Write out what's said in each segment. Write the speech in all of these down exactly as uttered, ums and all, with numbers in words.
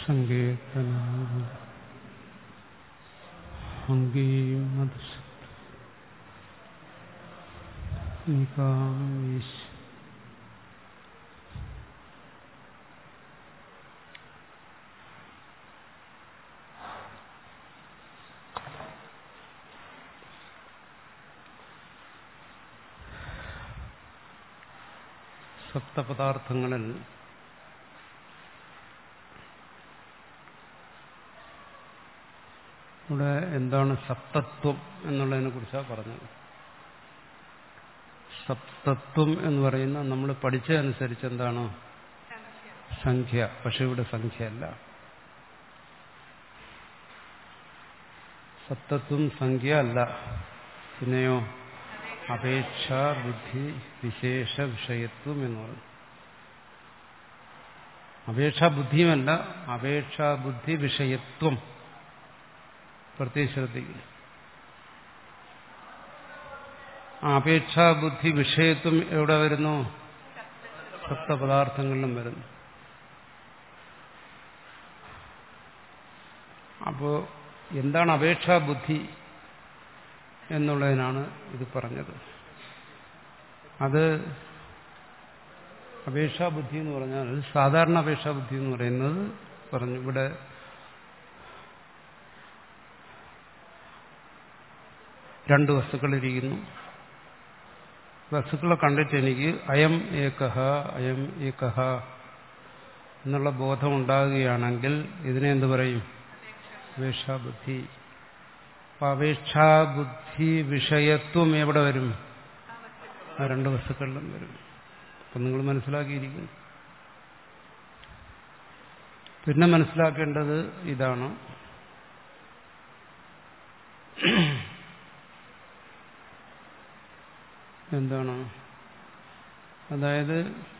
സങ്കീർത്തനം അംഗീമത് നികാമീശ് സപ്തപദാർത്ഥങ്ങളിൽ ഇവിടെ എന്താണ് സപ്തത്വം എന്നുള്ളതിനെ കുറിച്ചാണ് പറഞ്ഞത്. സപ്തത്വം എന്ന് പറയുന്ന നമ്മൾ പഠിച്ചതനുസരിച്ച് എന്താണ് സംഖ്യ, പക്ഷെ ഇവിടെ സംഖ്യയല്ല. സപ്തത്വം സംഖ്യ അല്ല, പിന്നെയോ അപേക്ഷ ബുദ്ധി വിശേഷ വിഷയത്വം എന്ന് പറയും. അപേക്ഷാ ബുദ്ധിയുമല്ല, അപേക്ഷാ ബുദ്ധി വിഷയത്വം. പ്രത്യേകം ശ്രദ്ധിക്കുക. അപേക്ഷാ ബുദ്ധി വിഷയത്വം എവിടെ വരുന്നു? സപ്തപദാർത്ഥങ്ങളിലും വരുന്നു. അപ്പോ എന്താണ് അപേക്ഷാ ബുദ്ധി എന്നുള്ളതിനാണ് ഇത് പറഞ്ഞത്. അത് അപേക്ഷാബുദ്ധി എന്ന് പറഞ്ഞാൽ സാധാരണ അപേക്ഷാബുദ്ധി എന്ന് പറയുന്നത് പറഞ്ഞു. ഇവിടെ രണ്ട് വസ്തുക്കളിരിക്കുന്നു. വസ്തുക്കളെ കണ്ടിട്ട് എനിക്ക് അയം ഏകഹ അയം ഏകഹ എന്നുള്ള ബോധം ഉണ്ടാകുകയാണെങ്കിൽ ഇതിനെ എന്ത് പറയും? അപേക്ഷാബുദ്ധി. അപേക്ഷാബുദ്ധി വിഷയത്വം എവിടെ വരും? ആ രണ്ട് വസ്തുക്കളിലും വരും. അപ്പം നിങ്ങൾ മനസ്സിലാക്കിയിരിക്കുന്നു. പിന്നെ മനസ്സിലാക്കേണ്ടത് ഇതാണ്. എന്താണ്? അതായത്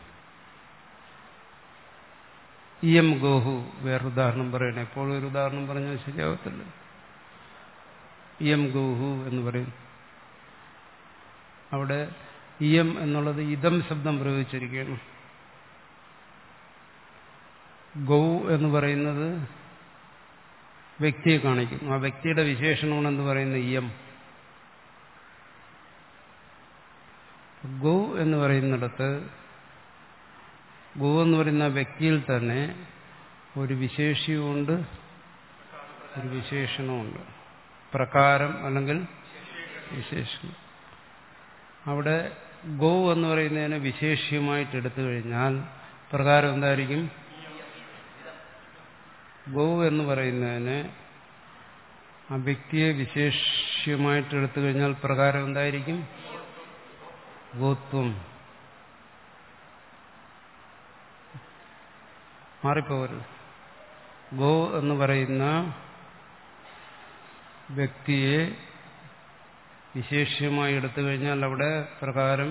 ഇയം ഗോഹു, വേറൊരുദാഹരണം പറയണേ. എപ്പോഴും ഒരു ഉദാഹരണം പറഞ്ഞാൽ ശരിയാവത്തില്ല. ഇയം ഗോഹു എന്ന് പറയും. അവിടെ ഇയം എന്നുള്ളത് ഇതം ശബ്ദം പ്രയോഗിച്ചിരിക്കുകയാണ്. ഗൗ എന്ന് പറയുന്നത് വ്യക്തിയെ കാണിക്കുന്നു. ആ വ്യക്തിയുടെ വിശേഷണമാണ് എന്ന് പറയുന്നത് ഇയം. ഗൗ എന്ന് പറയുന്നിടത്ത് ഗൗ എന്ന് പറയുന്ന വ്യക്തിയിൽ തന്നെ ഒരു വിശേഷ്യമുണ്ട്, ഒരു വിശേഷണമുണ്ട്. പ്രകാരം അല്ലെങ്കിൽ വിശേഷണം. അവിടെ ഗൗ എന്ന് പറയുന്നതിനെ വിശേഷ്യമായിട്ട് എടുത്തു കഴിഞ്ഞാൽ പ്രകാരം എന്തായിരിക്കും? ഗൗ എന്ന് പറയുന്നതിന് ആ വ്യക്തിയെ വിശേഷ്യമായിട്ട് എടുത്തു കഴിഞ്ഞാൽ പ്രകാരം എന്തായിരിക്കും? ഗോത്വം. മാറിപ്പോകരുത്. ഗോ എന്ന് പറയുന്ന വ്യക്തിയെ വിശേഷ്യമായി എടുത്തു കഴിഞ്ഞാൽ അവിടെ പ്രകാരം.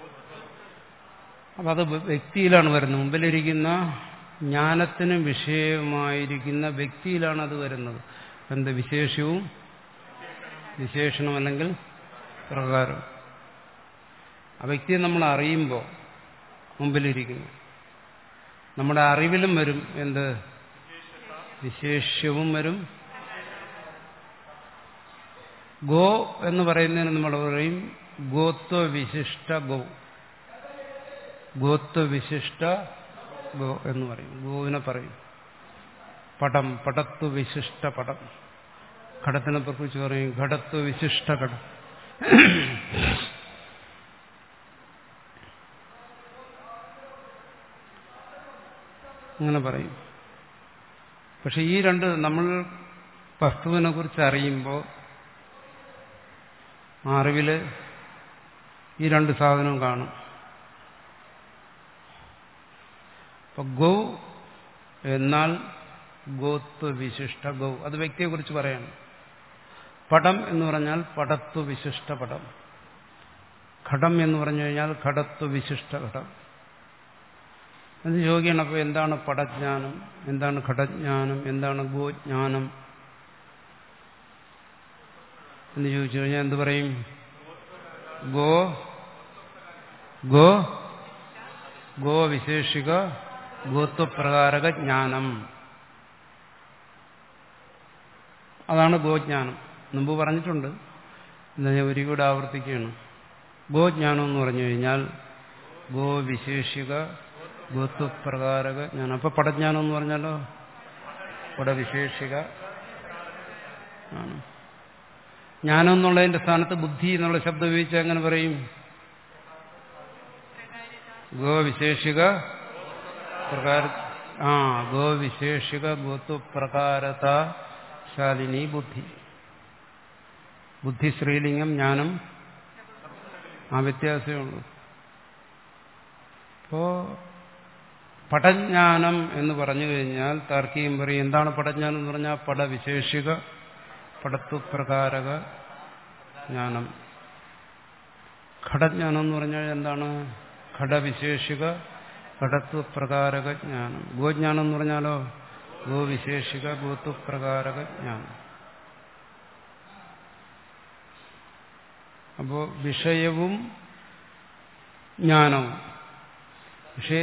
അപ്പം അത് വ്യക്തിയിലാണ് വരുന്നത്. മുമ്പിലിരിക്കുന്ന ജ്ഞാനത്തിന് വിഷയമായിരിക്കുന്ന വ്യക്തിയിലാണ് അത് വരുന്നത്. എന്ത് വിശേഷവും വിശേഷണം അല്ലെങ്കിൽ പ്രകാരം. ആ വ്യക്തിയെ നമ്മൾ അറിയുമ്പോൾ മുമ്പിലിരിക്കുന്നു. നമ്മുടെ അറിവിലും വരും എന്ത്? വിശേഷ്യവും വരും. ഗോ എന്ന് പറയുന്നതിന് നമ്മൾ പറയും ഗോത്വ വിശിഷ്ട ഗോ. ഗോത്വ വിശിഷ്ട ഗോ എന്ന് പറയും. ഗോവിനെ പറയും. പടം, പടത്വ വിശിഷ്ട പടം. ഘടത്തിനെ കുറിച്ച് പറയും ഘടത്വ വിശിഷ്ട ഘടം. അങ്ങനെ പറയും. പക്ഷെ ഈ രണ്ട് നമ്മൾ വസ്തുവിനെ കുറിച്ച് അറിയുമ്പോൾ ആ അറിവില് ഈ രണ്ട് സാധനവും കാണും. അപ്പൊ ഗൗ എന്നാൽ ഗോത്വ വിശിഷ്ട ഗൗ, അത് വ്യക്തിയെക്കുറിച്ച് പറയണം. പടം എന്ന് പറഞ്ഞാൽ പടത്വ വിശിഷ്ട പടം. ഘടം എന്ന് പറഞ്ഞു കഴിഞ്ഞാൽ ഘടത്വ വിശിഷ്ട ഘടം. അത് ചോദിക്കണം. അപ്പോൾ എന്താണ് പടജ്ഞാനം, എന്താണ് ഘടജ്ഞാനം, എന്താണ് ഗോജ്ഞാനം എന്ന് ചോദിച്ചു കഴിഞ്ഞാൽ എന്ത് പറയും? ഗോ ഗോ ഗോ വിശേഷിക ഗോത്വപ്രകാരക ജ്ഞാനം. അതാണ് ഗോജ്ഞാനം. മുമ്പ് പറഞ്ഞിട്ടുണ്ട്, എന്താ ഞാൻ ഒരു കൂടെ ആവർത്തിക്കുകയാണ്. ഗോജ്ഞാനം എന്ന് പറഞ്ഞു കഴിഞ്ഞാൽ ഗോ വിശേഷിക ഗോത്വപ്രകാരക ജ്ഞാനം. അപ്പൊ പടജ്ഞാനം എന്ന് പറഞ്ഞാലോ പടവിശേഷിക ആണ്. ജ്ഞാനം എന്നുള്ളതിന്റെ സ്ഥാനത്ത് ബുദ്ധി എന്നുള്ള ശബ്ദം ഉപയോഗിച്ചാൽ എങ്ങനെ പറയും? ഗോ വിശേഷിക പ്രകാര ആ ഗോ വിശേഷിക ഗോത്വപ്രകാരത ശാലിനി ബുദ്ധി. ബുദ്ധി സ്ത്രീലിംഗം, ജ്ഞാനം ആ വ്യത്യാസമേ ഉള്ളൂ. അപ്പോ പടജ്ഞാനം എന്ന് പറഞ്ഞു കഴിഞ്ഞാൽ താർക്കികം പറയും എന്താണ് പടജ്ഞാനം എന്ന് പറഞ്ഞാൽ പടവിശേഷിക പടത്വപ്രകാരക ജ്ഞാനം. ഘടജ്ഞാനം എന്ന് പറഞ്ഞാൽ എന്താണ്? ഘടവിശേഷിക ഘടത്വപ്രകാരക ജ്ഞാനം. ഗോജ്ഞാനം എന്ന് പറഞ്ഞാലോ ഗോവിശേഷിക ഗോത്വപ്രകാരക ജ്ഞാനം. അപ്പോ വിഷയവും ജ്ഞാനവും വിഷയ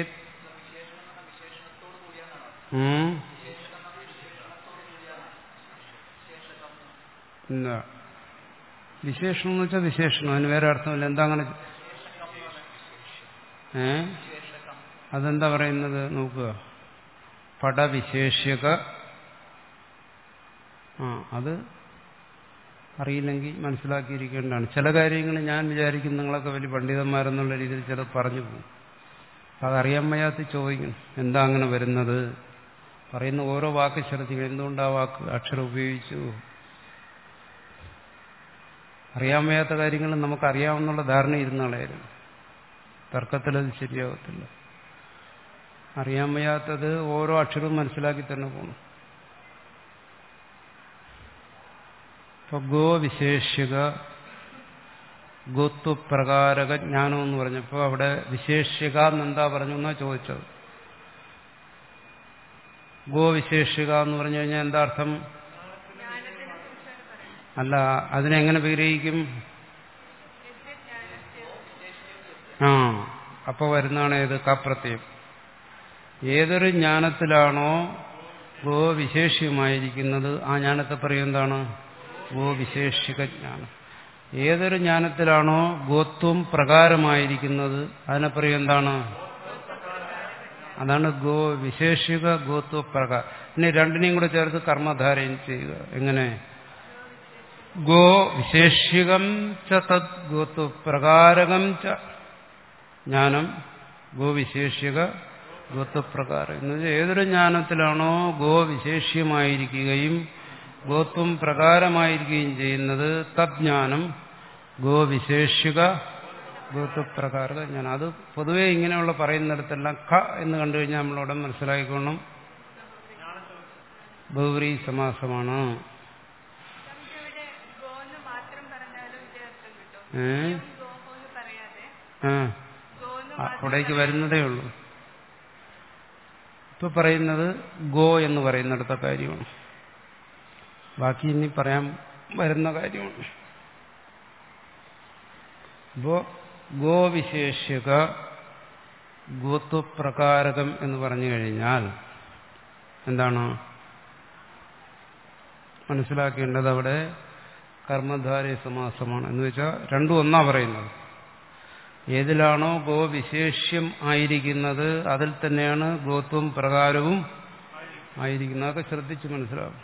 ഇല്ല വിശേഷണം എന്ന് വെച്ചാൽ വിശേഷണം, അതിന് വേറെ അർത്ഥമില്ല. എന്താ അങ്ങനെ? ഏ അതെന്താ പറയുന്നത് നോക്കുക. പടവിശേഷ്യക ആ അത് അറിയില്ലെങ്കിൽ മനസ്സിലാക്കിയിരിക്കേണ്ടതാണ്. ചില കാര്യങ്ങൾ ഞാൻ വിചാരിക്കും നിങ്ങളൊക്കെ വലിയ പണ്ഡിതന്മാരെന്നുള്ള രീതിയിൽ ചിലത് പറഞ്ഞു പോകും. അതറിയാൻ വയ്യാത്ത ചോദിക്കും എന്താ അങ്ങനെ വരുന്നത്. പറയുന്ന ഓരോ വാക്ക് ശ്രദ്ധിക്കണം. എന്തുകൊണ്ട് ആ വാക്ക് അക്ഷരം ഉപയോഗിച്ചു? അറിയാൻ വയ്യാത്ത കാര്യങ്ങൾ നമുക്കറിയാമെന്നുള്ള ധാരണ ഇരുന്നാളായിരുന്നു. തർക്കത്തിലത് ശരിയാവത്തില്ല. അറിയാൻ വയ്യാത്തത് ഓരോ അക്ഷരവും മനസ്സിലാക്കി തന്നെ പോകണം. ഇപ്പൊ ഗോ വിശേഷിക ഗോത്വപ്രകാരക ജ്ഞാനം എന്ന് പറഞ്ഞപ്പോൾ അവിടെ വിശേഷിക എന്നെന്താ പറഞ്ഞു എന്നാ ചോദിച്ചത്. ഗോ വിശേഷിക എന്ന് പറഞ്ഞു കഴിഞ്ഞാൽ എന്താ അർത്ഥം? അല്ല, അതിനെങ്ങനെ വിഗ്രഹിക്കും? ആ അപ്പൊ വരുന്നതാണ് ഏത്? കാപ്രത്യം. ഏതൊരു ജ്ഞാനത്തിലാണോ ഗോ വിശേഷ്യമായിരിക്കുന്നത് ആ ജ്ഞാനത്തെ പറയും എന്താണ്? ഗോ വിശേഷിക ജ്ഞാനം. ഏതൊരു ജ്ഞാനത്തിലാണോ ഗോത്വം പ്രകാരമായിരിക്കുന്നത് അതിനെ പറയും എന്താണ്? അതാണ് ഗോ വിശേഷിക ഗോത്വപ്രകാരം. ഇനി രണ്ടിനെയും കൂടെ ചേർത്ത് കർമ്മധാരയും ചെയ്യുക. എങ്ങനെ? ഗോ വിശേഷികം ച തദ് ഗോത്വപ്രകാരകം ച ജ്ഞാനം ഗോ വിശേഷിക ഗോത്വപ്രകാരം എന്ന് വെച്ചാൽ ഏതൊരു ജ്ഞാനത്തിലാണോ ഗോ വിശേഷ്യമായിരിക്കുകയും ഗോത്വം പ്രകാരമായിരിക്കുകയും ചെയ്യുന്നത് തജ്ഞാനം ഗോ വിശേഷിക ഗോത്വപ്രകാരക ജ്ഞാനം. അത് പൊതുവെ ഇങ്ങനെയുള്ള പറയുന്നിടത്തെല്ലാം ഖ എന്ന് കണ്ടു കഴിഞ്ഞാൽ നമ്മളവിടെ മനസ്സിലാക്കിക്കോണം ബഹുവ്രീ സമാസമാണ്. ഏ ആ അവിടേക്ക് വരുന്നതേ ഉള്ളൂ. ഇപ്പൊ പറയുന്നത് ഗോ എന്ന് പറയുന്നിടത്ത കാര്യമാണ്. ബാക്കി ഇനി പറയാൻ വരുന്ന കാര്യമാണ്. അപ്പോ ഗോവിശേഷിക ഗോത്വപ്രകാരകം എന്ന് പറഞ്ഞു കഴിഞ്ഞാൽ എന്താണ് മനസ്സിലാക്കേണ്ടത്? അവിടെ കർമ്മധാരയ സമാസമാണ്. എന്ന് വെച്ചാൽ രണ്ടും ഒന്നാ പറയുന്നത്. ഏതിലാണോ ഗോ വിശേഷ്യം ആയിരിക്കുന്നത് അതിൽ തന്നെയാണ് ഗോത്വം പ്രകാരവും ആയിരിക്കുന്നത്. അതൊക്കെ ശ്രദ്ധിച്ച് മനസ്സിലാവും.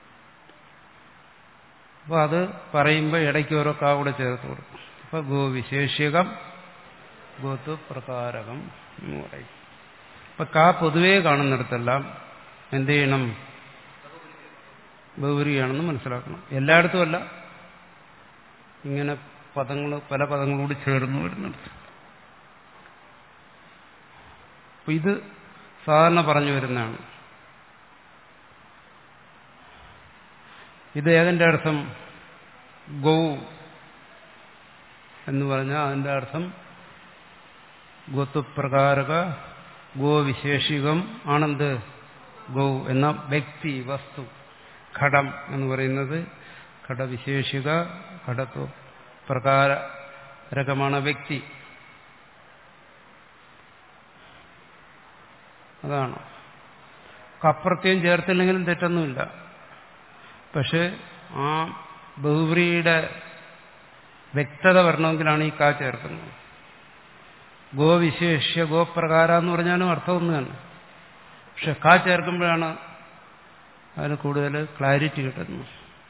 അപ്പൊ അത് പറയുമ്പോൾ ഇടയ്ക്ക് ഓരോ കാ കൂടെ ചേർത്ത് കൊടുക്കും. അപ്പൊ ഗോ വിശേഷികം ഗോത്വപ്രകാരകം എന്ന് പറയും. അപ്പൊ കാ പൊതുവേ കാണുന്നിടത്തെല്ലാം എന്ത് ചെയ്യണം? ബഹുവ്രീയാണെന്ന് മനസ്സിലാക്കണം. എല്ലായിടത്തും അല്ല, ഇങ്ങനെ പദങ്ങൾ പല പദങ്ങളോട് ചേർന്ന് വരുന്നുണ്ട്. അപ്പൊ ഇത് സാധാരണ പറഞ്ഞു വരുന്നതാണ്. ഇത് ഏതിന്റെ അർത്ഥം? ഗൗ എന്ന് പറഞ്ഞാൽ അതിന്റെ അർത്ഥം ഗോത്വപ്രകാരക ഗോവിശേഷികം ആണെന്ത്? ഗൗ എന്ന വ്യക്തി വസ്തു. ഘടം എന്ന് പറയുന്നത് ഘടവിശേഷിക ഘടത്വ പ്രകാരകമാണ് വ്യക്തി. അതാണ്. കപ്രത്യം ചേർത്തില്ലെങ്കിലും തെറ്റൊന്നുമില്ല. പക്ഷെ ആ ബഹുവ്രീയുടെ വ്യക്തത വരണമെങ്കിലാണ് ഈ കാ ചേർക്കുന്നത്. ഗോവിശേഷ്യ ഗോപ്രകാര എന്ന് പറഞ്ഞാലും അർത്ഥം ഒന്ന് തന്നെ. പക്ഷെ കാ ചേർക്കുമ്പോഴാണ് അതിന് കൂടുതൽ ക്ലാരിറ്റി കിട്ടുന്നു.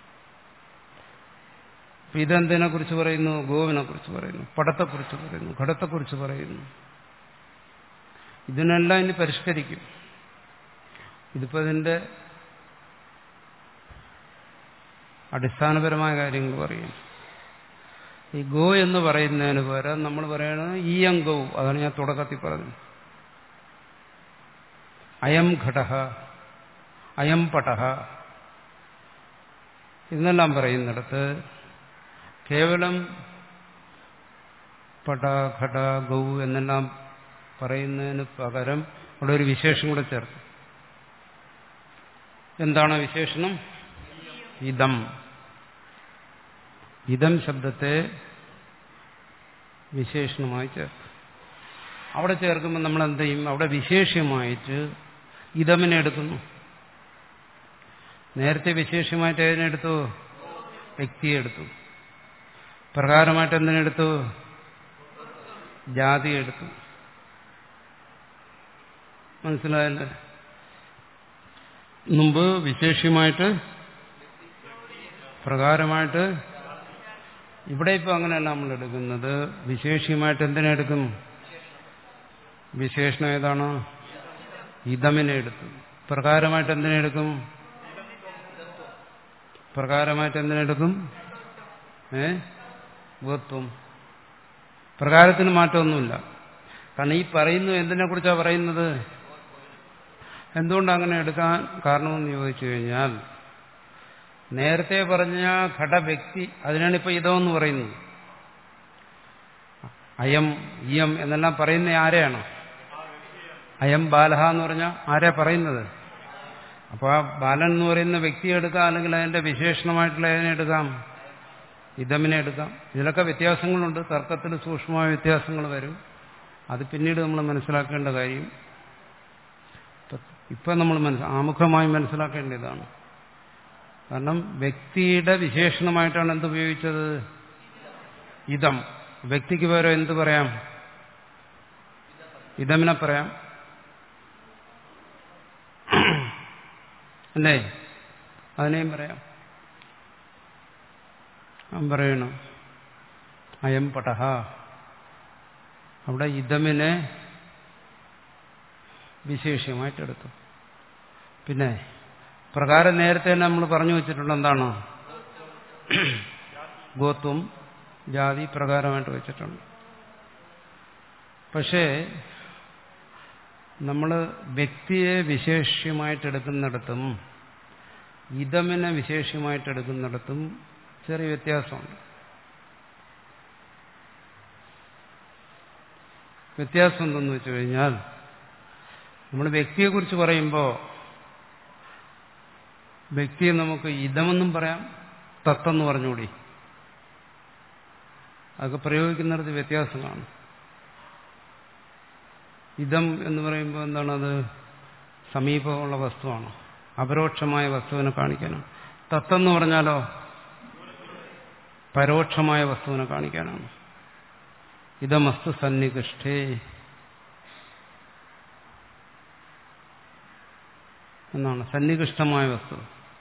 ഇതെന്തിനെ കുറിച്ച് പറയുന്നു? ഗോവിനെ കുറിച്ച് പറയുന്നു, പടത്തെക്കുറിച്ച് പറയുന്നു, ഘടത്തെക്കുറിച്ച് പറയുന്നു. ഇതിനെല്ലാം ഇനി പരിഷ്കരിക്കും. ഇതിപ്പോ ഇതിന്റെ അടിസ്ഥാനപരമായ കാര്യങ്ങൾ പറയും. ഈ ഗോ എന്ന് പറയുന്നതിന് പകരം നമ്മൾ പറയണത് ഈയം ഗൗ. അതാണ് ഞാൻ തുടക്കത്തിൽ പറഞ്ഞത്. അയം ഘടഃ, അയം പടഃ എന്നെല്ലാം പറയുന്നിടത്ത് കേവലം പട ഘട ഗൗ എന്നെല്ലാം പറയുന്നതിന് പകരം അവിടെ ഒരു വിശേഷം കൂടെ ചേർക്കും. എന്താണ് വിശേഷണം? ഇദം. ഇദം ശബ്ദത്തെ വിശേഷണമായി ചേർക്കും. അവിടെ ചേർക്കുമ്പോൾ നമ്മൾ എന്ത് ചെയ്യും? അവിടെ വിശേഷ്യമായിട്ട് ഇദമിനെ എടുക്കുന്നു. നേരത്തെ വിശേഷ്യമായിട്ട് ഏതിനെടുത്തു? വ്യക്തിയെ എടുത്തു. പ്രകാരമായിട്ട് എന്തിനെടുത്തു? ജാതി എടുത്തു. മനസ്സിലായല്ലേ? മുമ്പ് വിശേഷ്യമായിട്ട് പ്രകാരമായിട്ട്. ഇവിടെ ഇപ്പൊ അങ്ങനെയല്ല നമ്മൾ എടുക്കുന്നത്. വിശേഷ്യമായിട്ട് എന്തിനെടുക്കും? വിശേഷണം ഏതാണ്? ഇദമിനെ എടുത്തു. പ്രകാരമായിട്ട് എന്തിനെടുക്കും? പ്രകാരമായിട്ട് എന്തിനെടുക്കും? ഏ ഗോത്വം. പ്രകാരത്തിന് മാറ്റമൊന്നുമില്ല. കാരണം ഈ പറയുന്നു എന്തിനെ കുറിച്ചാണ് പറയുന്നത്? എന്തുകൊണ്ട് അങ്ങനെ എടുക്കാൻ കാരണമെന്ന് ചോദിച്ചു കഴിഞ്ഞാൽ, നേരത്തെ പറഞ്ഞ ഘടവ്യക്തി, അതിനാണ് ഇപ്പൊ ഇതമെന്ന് പറയുന്നത്. അയം ഇയം എന്നെല്ലാം പറയുന്ന ആരെയാണ്? അയം ബാലഹ എന്ന് പറഞ്ഞാൽ ആരെയാ പറയുന്നത്? അപ്പൊ ആ ബാലൻ എന്ന് പറയുന്ന വ്യക്തിയെ എടുക്കാം, അല്ലെങ്കിൽ അതിന്റെ വിശേഷണമായിട്ടുള്ള അതിനെ എടുക്കാം, ഇദമിനെ എടുക്കാം. ഇതിലൊക്കെ വ്യത്യാസങ്ങളുണ്ട്. തർക്കത്തിൽ സൂക്ഷ്മമായ വ്യത്യാസങ്ങൾ വരും. അത് പിന്നീട് നമ്മൾ മനസ്സിലാക്കേണ്ട കാര്യം. ഇപ്പം നമ്മൾ മനസ്സ് ആമുഖമായി മനസ്സിലാക്കേണ്ട ഇതാണ്. കാരണം വ്യക്തിയുടെ വിശേഷണമായിട്ടാണ് എന്തുപയോഗിച്ചത്? ഇദം. വ്യക്തിക്ക് പകരം എന്ത് പറയാം? ഇദമിനെ പറയാം, അല്ലേ? അതിനെയും പറയാം. അവൻ പറയണം അയം പടഹ. അവിടെ ഇദമിനെ വിശേഷ്യമായിട്ടെടുത്തു. പിന്നെ പ്രകാരം നേരത്തെ തന്നെ നമ്മൾ പറഞ്ഞു വെച്ചിട്ടുണ്ട്. എന്താണ്? ഗോത്വം ജാതി പ്രകാരമായിട്ട് വെച്ചിട്ടുണ്ട്. പക്ഷേ നമ്മൾ വ്യക്തിയെ വിശേഷ്യമായിട്ടെടുക്കുന്നിടത്തും ഇദമിനെ വിശേഷ്യമായിട്ടെടുക്കുന്നിടത്തും ചെറിയ വ്യത്യാസമുണ്ട്. വ്യത്യാസം എന്തെന്ന് വെച്ചു കഴിഞ്ഞാൽ, നമ്മൾ വ്യക്തിയെക്കുറിച്ച് പറയുമ്പോൾ വ്യക്തിയെ നമുക്ക് ഇദമെന്നും പറയാം, തത്തെന്ന് പറഞ്ഞുകൂടി. അതൊക്കെ പ്രയോഗിക്കുന്നിടത്ത് വ്യത്യാസം കാണും. ഇദം എന്ന് പറയുമ്പോൾ എന്താണത്? സമീപമുള്ള വസ്തുവാണ്, അപരോക്ഷമായ വസ്തുവിനെ കാണിക്കാനാണ്. തത്തെന്ന് പറഞ്ഞാലോ പരോക്ഷമായ വസ്തുവിനെ കാണിക്കാനാണ്. ഇദമസ്തു സന്നികൃഷ്ടേ എന്നാണ്. സന്നികൃഷ്ടമായ വസ്തു.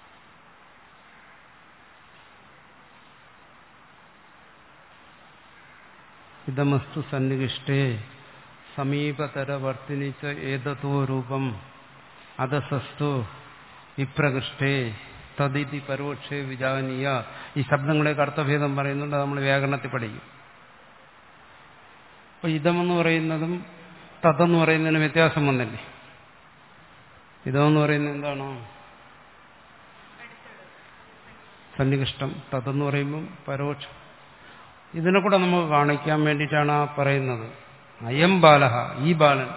ഇദമസ്തു സന്നികൃഷ്ടേ സമീപതരവർത്തിനിച്ച ഏതോ രൂപം അധസസ്തു വിപ്രകൃഷ്ടേ തദിതി പരോക്ഷേ വിജാനീയ. ഈ ശബ്ദങ്ങളെയൊക്കെ അർത്ഥഭേദം പറയുന്നുണ്ട്. നമ്മൾ വ്യാകരണത്തിൽ പഠിക്കും. അപ്പൊ ഇദമെന്ന് പറയുന്നതും തതെന്ന് പറയുന്നതിന് വ്യത്യാസം വന്നില്ലേ? ഇതെന്ന് പറയുന്നത് എന്താണോ? സന്നികൃഷ്ടം. തതെന്ന് പറയുമ്പം പരോക്ഷം. ഇതിനെ കൂടെ നമുക്ക് കാണിക്കാൻ വേണ്ടിയിട്ടാണ് ആ പറയുന്നത്. അയം ബാലഹ, ഈ ബാലൻ.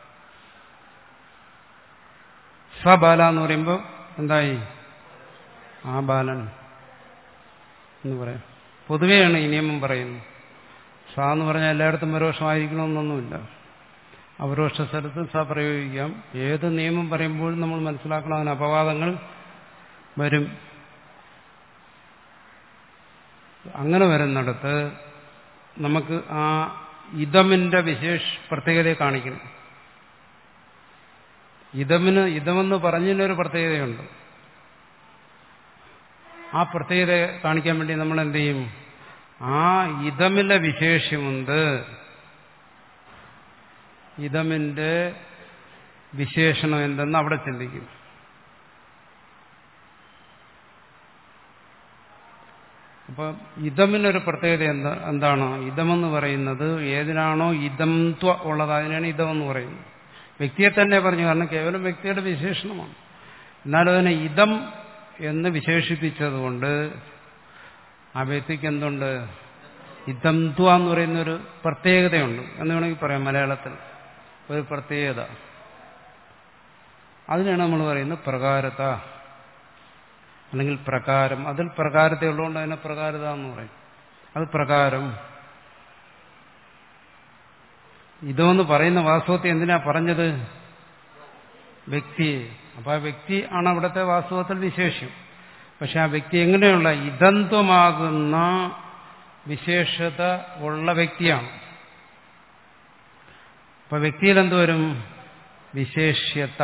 സ്വബാല എന്ന് പറയുമ്പോൾ എന്തായി? ആ ബാലൻ എന്ന് പറയാം. പൊതുവെയാണ് ഈ നിയമം പറയുന്നത്. സ എന്ന് പറഞ്ഞാൽ എല്ലായിടത്തും പരോക്ഷമായിരിക്കണമെന്നൊന്നുമില്ല. അപരോക്ഷ സ്ഥലത്ത് സ പ്രയോഗിക്കാം. ഏത് നിയമം പറയുമ്പോഴും നമ്മൾ മനസ്സിലാക്കണം അതിന് അപവാദങ്ങൾ വരും. അങ്ങനെ വരുന്നിടത്ത് നമുക്ക് ആ ഇതമിന്റെ വിശേഷ പ്രത്യേകതയെ കാണിക്കണം. ഇതമിന് ഇതമെന്ന് പറഞ്ഞതിനൊരു പ്രത്യേകതയുണ്ട്. ആ പ്രത്യേകത കാണിക്കാൻ വേണ്ടി നമ്മൾ എന്ത് ചെയ്യും? ആ ഇതമിലെ വിശേഷ്യമുണ്ട്, ഇതമിന്റെ വിശേഷണം എന്തെന്ന് അവിടെ ചിന്തിക്കും. അപ്പം ഇതമിനൊരു പ്രത്യേകത എന്താ എന്താണ്? ഇതമെന്ന് പറയുന്നത് ഏതിനാണോ ഇതംത്വ ഉള്ളത് അതിനാണ് ഇതമെന്ന് പറയുന്നത്. വ്യക്തിയെ തന്നെ പറഞ്ഞു, കാരണം കേവലം വ്യക്തിയുടെ വിശേഷണമാണ്. എന്നാലും അതിനെ ഇതം എന്ന് വിശേഷിപ്പിച്ചതുകൊണ്ട് ആ വ്യക്തിക്ക് എന്തുണ്ട്? ഇതംത്വ എന്ന് പറയുന്നൊരു പ്രത്യേകതയുണ്ട് എന്ന് വേണമെങ്കിൽ പറയാം. മലയാളത്തിൽ ഒരു പ്രത്യേകത, അതിനാണ് നമ്മൾ പറയുന്നത് പ്രകാരത അല്ലെങ്കിൽ പ്രകാരം. അതിൽ പ്രകാരത ഉള്ളതുകൊണ്ട് അതിനെ പ്രകാരത എന്ന് പറയും. അത് പ്രകാരം. ഇതെന്ന് പറയുന്ന വാസ്തവത്തെ എന്തിനാ പറഞ്ഞത്? വ്യക്തിയെ. അപ്പൊ ആ വ്യക്തി ആണ് അവിടുത്തെ വാസ്തവത്തിൽ വിശേഷ്യം. പക്ഷെ ആ വ്യക്തി എങ്ങനെയുള്ള ഇതന്ത്വമാകുന്ന വിശേഷത ഉള്ള വ്യക്തിയാണ്. അപ്പൊ വ്യക്തിയിൽ എന്തുവരും? വിശേഷ്യത.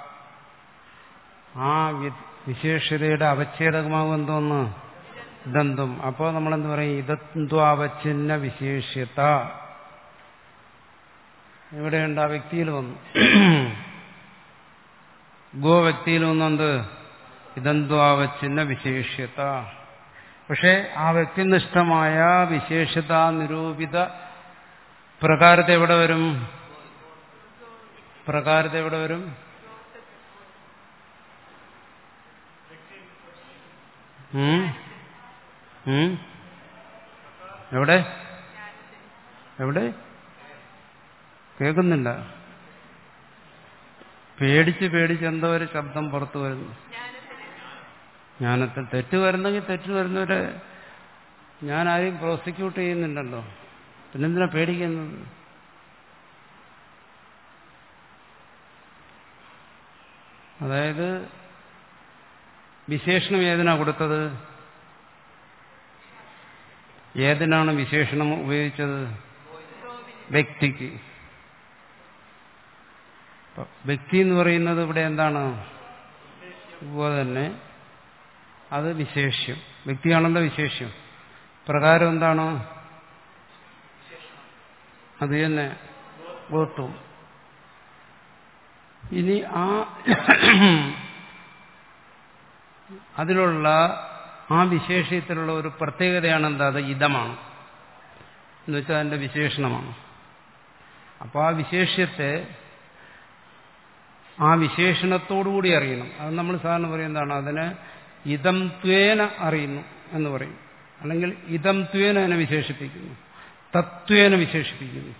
ആ വിശേഷ്യതയുടെ അവച്ഛേദകമാകും എന്തോന്ന്? ഇതന്ത്വം. അപ്പോൾ നമ്മളെന്ത് പറയും? ഇതന്ത്വാവച്ഛിന്ന വിശേഷ്യത എവിടെയുണ്ട്? ആ വ്യക്തിയിൽ വന്നു. ഗോ വ്യക്തിയിൽ വന്നെന്ത്? ഇതന്ത്വാവച്ഛിന്ന വിശേഷ്യത. പക്ഷെ ആ വ്യക്തിനിഷ്ഠമായ വിശേഷത നിരൂപിത പ്രകാരത എവിടെ വരും? പ്രകാരത എവിടെ വരും? എവിടെ എവിടെ കേൾക്കുന്നില്ല. പേടിച്ച് പേടിച്ച് എന്തോ ഒരു ശബ്ദം പുറത്തു വരുന്നു. ജ്ഞാനത്തിൽ തെറ്റ് വരുന്നെങ്കിൽ തെറ്റ് വരുന്നവരെ ഞാൻ ആരെയും പ്രോസിക്യൂട്ട് ചെയ്യുന്നുണ്ടല്ലോ, പിന്നെന്തിനാ പേടിക്കുന്നത്? അതായത് വിശേഷണം ഏതിനാ കൊടുത്തത്? ഏതിനാണ് വിശേഷണം ഉപയോഗിച്ചത്? വ്യക്തിക്ക്. വ്യക്തി എന്ന് പറയുന്നത് ഇവിടെ എന്താണ്? അതുപോലെ തന്നെ അത് വിശേഷ്യം. വ്യക്തിയാണല്ലോ വിശേഷ്യം. പ്രകാരം എന്താണ്? അത് തന്നെ ഗോത്വം. ഇനി ആ അതിലുള്ള ആ വിശേഷ്യത്തിലുള്ള ഒരു പ്രത്യേകതയാണ് എന്താ? അത് ഇതമാണ് എന്ന് വെച്ചാൽ അതിന്റെ വിശേഷണമാണ്. അപ്പോൾ ആ വിശേഷ്യത്തെ ആ വിശേഷണത്തോടുകൂടി അറിയണം. അത് നമ്മൾ സാധാരണ പറയുന്നതാണ്, അതിനെ ഇതം ത്വേന അറിയുന്നു എന്ന് പറയും. അല്ലെങ്കിൽ ഇതം ത്വേന അതിനെ വിശേഷിപ്പിക്കുന്നു, തത്വേന വിശേഷിപ്പിക്കുന്നു.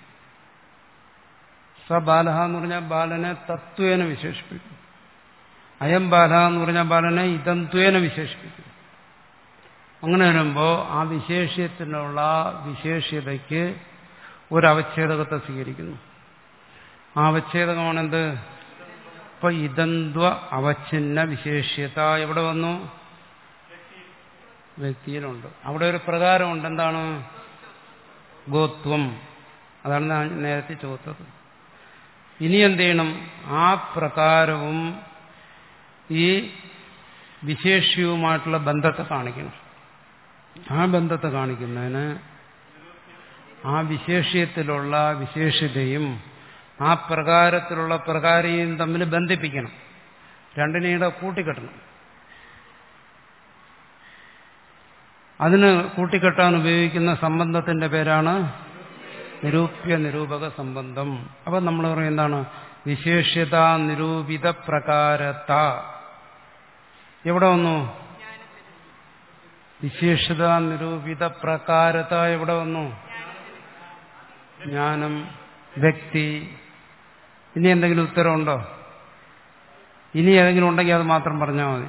സ ബാലഹ എന്ന് പറഞ്ഞാൽ ബാലനെ തത്വേന വിശേഷിപ്പിക്കുന്നു. അയം ബാല എന്ന് പറഞ്ഞാൽ ബാലനെ ഇതന്ത്വേന വിശേഷിപ്പിക്കുന്നു. അങ്ങനെ വരുമ്പോൾ ആ വിശേഷ്യത്തിനുള്ള വിശേഷ്യതയ്ക്ക് ഒരു അവച്ഛേദകത്തെ സ്വീകരിക്കുന്നു. ആ അവച്ഛേദകമാണെന്ത്? ഇപ്പൊ ഇതന്ത്വ അവച്ഛിന്ന വിശേഷ്യത എവിടെ വന്നു? വ്യക്തിയിലുണ്ട്. അവിടെ ഒരു പ്രകാരമുണ്ട്. എന്താണ്? ഗോത്വം. അതാണ് ഞാൻ നേരത്തെ ചോദിച്ചത്. ഇനി എന്ത് ചെയ്യണം? ആ പ്രകാരവും ഈ വിശേഷ്യവുമായിട്ടുള്ള ബന്ധത്തെ കാണിക്കണം. ആ ബന്ധത്തെ കാണിക്കുന്നതിന് ആ വിശേഷ്യത്തിലുള്ള വിശേഷ്യതയും ആ പ്രകാരത്തിലുള്ള പ്രകാരയും തമ്മിൽ ബന്ധിപ്പിക്കണം. രണ്ടിനെയുടെ കൂട്ടിക്കെട്ടണം. അതിന് കൂട്ടിക്കെട്ടാൻ ഉപയോഗിക്കുന്ന സംബന്ധത്തിന്റെ പേരാണ് നിരൂപ്യ നിരൂപക സംബന്ധം. അപ്പൊ നമ്മൾ പറയും എന്താണ്? വിശേഷ്യത നിരൂപിത പ്രകാരത എവിടെ വന്നു? വിശേഷ്യത നിരൂപിത പ്രകാരത എവിടെ വന്നു? ജ്ഞാനം, വ്യക്തി. ഇനി എന്തെങ്കിലും ഉത്തരവുണ്ടോ? ഇനി ഏതെങ്കിലും ഉണ്ടെങ്കിൽ അത് മാത്രം പറഞ്ഞാൽ മതി.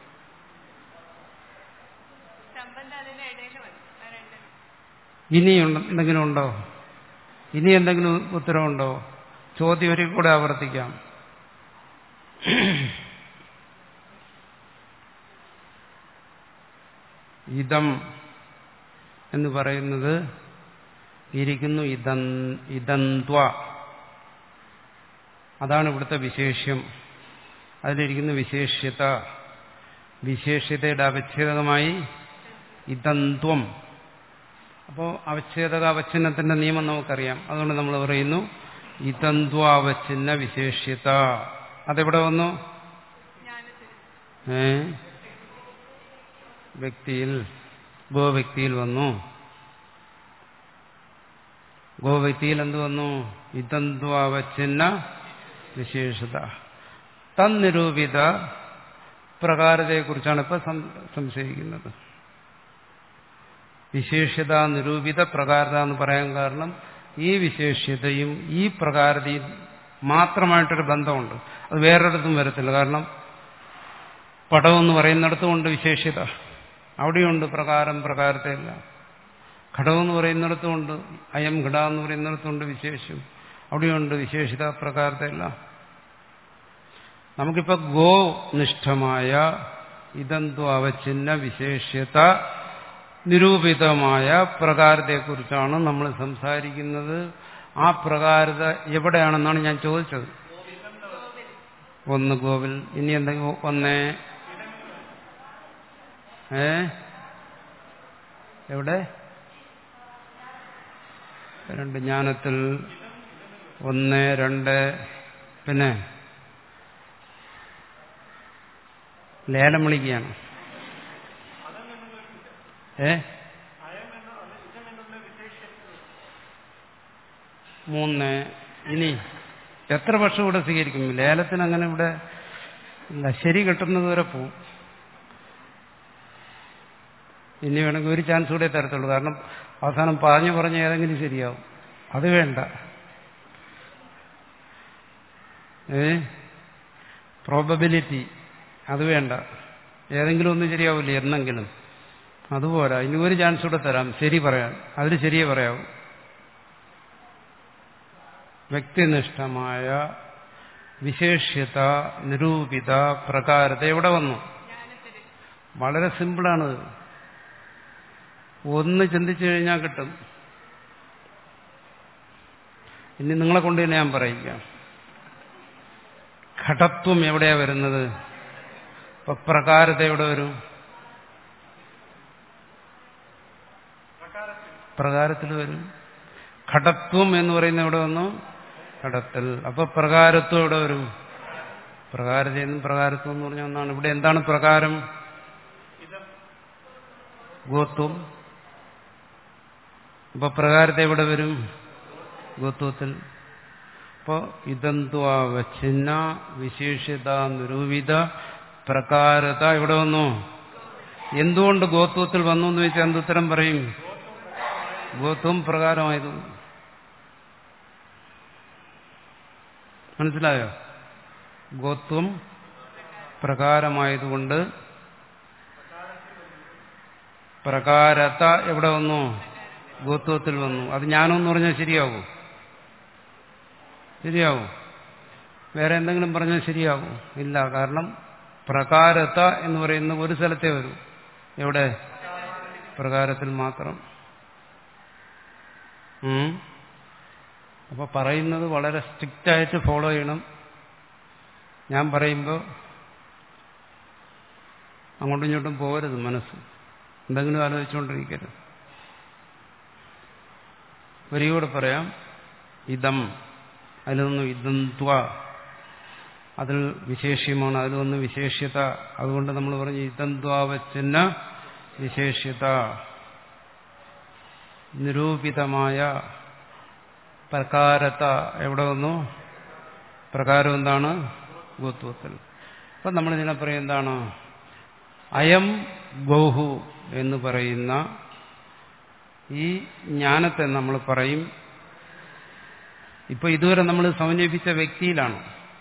ഇനി എന്തെങ്കിലും ഉണ്ടോ? ഇനി എന്തെങ്കിലും ഉത്തരവുണ്ടോ? ചോദ്യം ഒരിക്കൽ കൂടെ ആവർത്തിക്കാം. ഇതം എന്ന് പറയുന്നത് ഇരിക്കുന്നു ഇതൻ ഇതന്ത്വ. അതാണ് ഇവിടുത്തെ വിശേഷ്യം. അതിലിരിക്കുന്ന വിശേഷ്യത. വിശേഷ്യതയുടെ അവച്ഛേദകമായി ഇതന്ത്വം. അപ്പോൾ അവച്ഛേദക അവച്ഛിന്നത്തിന്റെ നിയമം നമുക്കറിയാം. അതുകൊണ്ട് നമ്മൾ പറയുന്നു ഇതന്ത്വ അവച്ഛിന്ന വിശേഷ്യത. അതെവിടെ വന്നു? ഏ വ്യക്തിയിൽ, ഗോവ്യക്തിയിൽ വന്നു. ഗോവ്യക്തിയിൽ എന്ത് വന്നു? ഇതന്ത്വ അവച്ഛിന്ന വിശേഷത. തന്നിരൂപിത പ്രകാരത്തെക്കുറിച്ചാണ് ഇപ്പൊ സംശയിക്കുന്നത്. വിശേഷ്യത നിരൂപിത പ്രകാരത എന്ന് പറയാൻ കാരണം ഈ വിശേഷ്യതയും ഈ പ്രകാരതയും മാത്രമായിട്ടൊരു ബന്ധമുണ്ട്. അത് വേറൊരിടത്തും വരത്തില്ല. കാരണം പടമെന്ന് പറയുന്നിടത്തുമുണ്ട് വിശേഷ്യത, അവിടെയുണ്ട് പ്രകാരം പ്രകാരത്തെയല്ല. ഘടമെന്ന് പറയുന്നിടത്തുമുണ്ട്, അയം ഘട എന്ന് പറയുന്നിടത്തുണ്ട് വിശേഷം, അവിടെയുണ്ട് വിശേഷിത പ്രകാരത്തെയല്ല. നമുക്കിപ്പോ ഗോനിഷ്ഠമായ ഇതന്ത്വ അവച്ഛിന്ന വിശേഷ്യത നിരൂപിതമായ പ്രകാരത്തെക്കുറിച്ചാണ് നമ്മൾ സംസാരിക്കുന്നത്. ആ പ്രകാരത എവിടെയാണെന്നാണ് ഞാൻ ചോദിച്ചത്. ഒന്ന് ഗോവിൽ. ഇനി എന്തെങ്കിലും ഒന്നേ ഏ എവിടെ? രണ്ട് ജ്ഞാനത്തിൽ ഒന്ന് രണ്ട്. പിന്നെ ലേലം വിളിക്കുകയാണ്. ഏ മൂന്ന്. ഇനി എത്ര വർഷം ഇവിടെ സ്വീകരിക്കും? ലേലത്തിന് അങ്ങനെ ഇവിടെ ഇല്ല, ശരി കിട്ടുന്നത് വരെ പോവും. ഇനി വേണമെങ്കിൽ ഒരു ചാൻസ് കൂടെ തരത്തുള്ളൂ. കാരണം അവസാനം പറഞ്ഞു പറഞ്ഞ് ഏതെങ്കിലും ശരിയാവും. അത് വേണ്ട. ഏ പ്രോബബിലിറ്റി അത് വേണ്ട. ഏതെങ്കിലും ഒന്നും ശരിയാവില്ല എന്നെങ്കിലും. അതുപോലെ ഇനി ഒരു ചാൻസ് കൂടെ തരാം ശരി പറയാൻ. അതിൽ ശരിയേ പറയാവൂ. വ്യക്തിനിഷ്ഠമായ വിശേഷ്യത നിരൂപിത പ്രകാരത എവിടെ വന്നു? വളരെ സിമ്പിളാണ്. ഒന്ന് ചിന്തിച്ചു കഴിഞ്ഞാൽ കിട്ടും. ഇനി നിങ്ങളെ കൊണ്ട് തന്നെ ഞാൻ പറയിക്കാം. ഘടത്വം എവിടെയാ വരുന്നത്? ഇപ്പൊ പ്രകാരത എവിടെ വരും? പ്രകാരത്തിൽ വരും. ഘടത്വം എന്ന് പറയുന്നത് എവിടെ വന്നു? ഘടത്തിൽ. അപ്പൊ പ്രകാരത്വം എവിടെ വരും? പ്രകാരതയെന്നും പ്രകാരത്വം എന്ന് പറഞ്ഞ ഒന്നാണ്. ഇവിടെ എന്താണ് പ്രകാരം? ഗോത്വം. അപ്പൊ പ്രകാരത്തെ എവിടെ വരും? ഗോത്വത്തിൽ. അപ്പോ ഇതന്ത്വാവച്ഛിന്ന വിശേഷ്യത നിരൂപിത പ്രകാരത എവിടെ വന്നു? എന്തുകൊണ്ട് ഗോത്വത്തിൽ വന്നു എന്ന് വെച്ചാൽ എന്തുത്തരം പറയും? ഗോത്വം പ്രകാരമായത്. മനസ്സിലായോ? ഗോത്വം പ്രകാരമായതുകൊണ്ട് പ്രകാരത എവിടെ വന്നു? ഗോത്വത്തിൽ വന്നു. അത് ജ്ഞാനമെന്ന് പറഞ്ഞാൽ ശരിയാവും? ശരിയാവും? വേറെ എന്തെങ്കിലും പറഞ്ഞാൽ ശരിയാവും? ഇല്ല. കാരണം പ്രകാരത എന്ന് പറയുന്ന ഒരു സ്ഥലത്തേ വരൂ. എവിടെ? പ്രകാരത്തിൽ മാത്രം. അപ്പൊ പറയുന്നത് വളരെ സ്ട്രിക്റ്റ് ആയിട്ട് ഫോളോ ചെയ്യണം. ഞാൻ പറയുമ്പോൾ അങ്ങോട്ടും ഇങ്ങോട്ടും പോകരുത്. മനസ്സ് എന്തെങ്കിലും ആലോചിച്ചുകൊണ്ടിരിക്കരുത്. വരിയോട് പറയാം. ഇതം, അതിലൊന്നും ഇതന്ത്വ, അതിൽ വിശേഷ്യമാണ്. അതിലൊന്ന് വിശേഷ്യത. അതുകൊണ്ട് നമ്മൾ പറഞ്ഞു ഇതന്ത്വാവച്ഛിന്ന വിശേഷ്യത നിരൂപിതമായ പ്രകാരത എവിടെ വന്നു? പ്രകാരം എന്താണ്? ഗോത്വത്തിൽ. അപ്പം നമ്മളിതിനെ പറയും എന്താണ്? അയം ഗൗഹു എന്ന് പറയുന്ന ഈ ജ്ഞാനത്തെ നമ്മൾ പറയും. ഇപ്പൊ ഇതുവരെ നമ്മൾ സമന്വയിപ്പിച്ച വ്യക്തിയിലാണ്.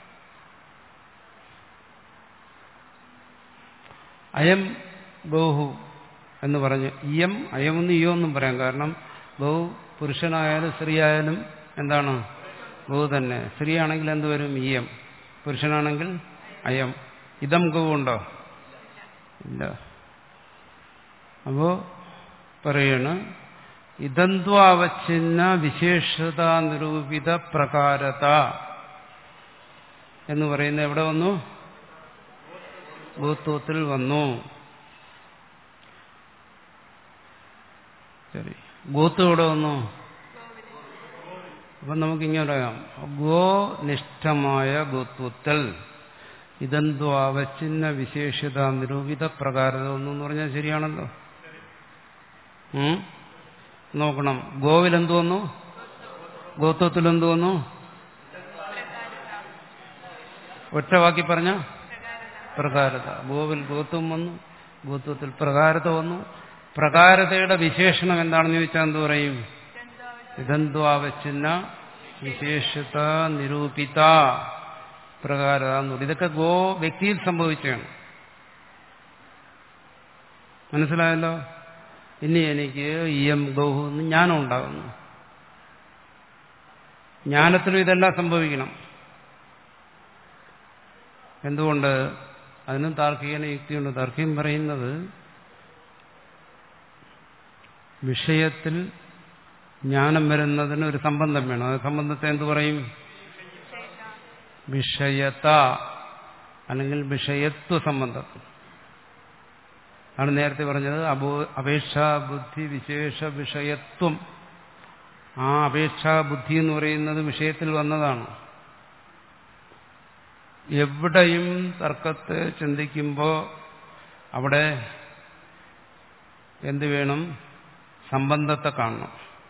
അയം ഗൗഹു എന്ന് പറഞ്ഞ് ഇയം അയമെന്ന് ഇയോ എന്നും പറയാം. കാരണം ഗൗ പുരുഷനായാലും സ്ത്രീയായാലും എന്താണ്? ഗൗ തന്നെ. സ്ത്രീ ആണെങ്കിൽ എന്തുവരും? ഇയം. പുരുഷനാണെങ്കിൽ അയം. ഇതം ഗൗ ഉണ്ടോ? ഇല്ല. അപ്പോ പറയണ് ഇതന്ത്വാവച്ഛിന്ന വിശേഷത നിരൂപിത പ്രകാരത എന്ന് പറയുന്നത് എവിടെ വന്നു? ഗോത്വത്തിൽ വന്നു. ശരി, ഗോത്വം എവിടെ വന്നു? അപ്പൊ നമുക്കിങ്ങനെ പറയാം, ഗോനിഷ്ഠമായ ഗോത്വത്തിൽ ഇതന്ത്വാവച്ഛിന്ന വിശേഷത നിരൂപിത പ്രകാരത ഒന്നെന്ന് പറഞ്ഞാൽ ശരിയാണല്ലോ. ഉം നോക്കണം, ഗോവിൽ എന്തു വന്നു? ഗോത്വത്തിൽ എന്തു വന്നു? ഒറ്റ വാക്കി പറഞ്ഞ പ്രകാരത. ഗോവിൽ ഗോത്വം വന്നു, ഗോത്വത്തിൽ പ്രകാരത വന്നു. പ്രകാരതയുടെ വിശേഷണം എന്താണെന്ന് ചോദിച്ചാൽ എന്തു പറയും? ഇതന്ത്വാവച്ഛിന്ന വിശേഷത നിരൂപിത പ്രകാരത എന്ന് പറയും. ഇതൊക്കെ ഗോ വ്യക്തിയിൽ സംഭവിച്ചാണ്. മനസ്സിലായല്ലോ? ഇനി എനിക്ക് ഇയം ഗൗഹു എന്ന് ജ്ഞാനം ഉണ്ടാകുന്നു. ജ്ഞാനത്തിലും ഇതെല്ലാം സംഭവിക്കണം. എന്തുകൊണ്ട്? അതിനും താർക്കികന യുക്തിയുണ്ട്. താർക്കികം പറയുന്നത് വിഷയത്തിൽ ജ്ഞാനം വരുന്നതിന് ഒരു സംബന്ധം വേണം. ആ സംബന്ധത്തെ എന്തു പറയും? വിഷയത അല്ലെങ്കിൽ വിഷയത്വ സംബന്ധം ആണ് നേരത്തെ പറഞ്ഞത്. അബോ അപേക്ഷാ ബുദ്ധി വിശേഷ വിഷയത്വം. ആ അപേക്ഷാ ബുദ്ധി എന്ന് പറയുന്നത് വിഷയത്തിൽ വന്നതാണ്. എവിടെയും തർക്കത്തെ ചിന്തിക്കുമ്പോൾ അവിടെ എന്ത് വേണം? സംബന്ധത്തെ കാണണം.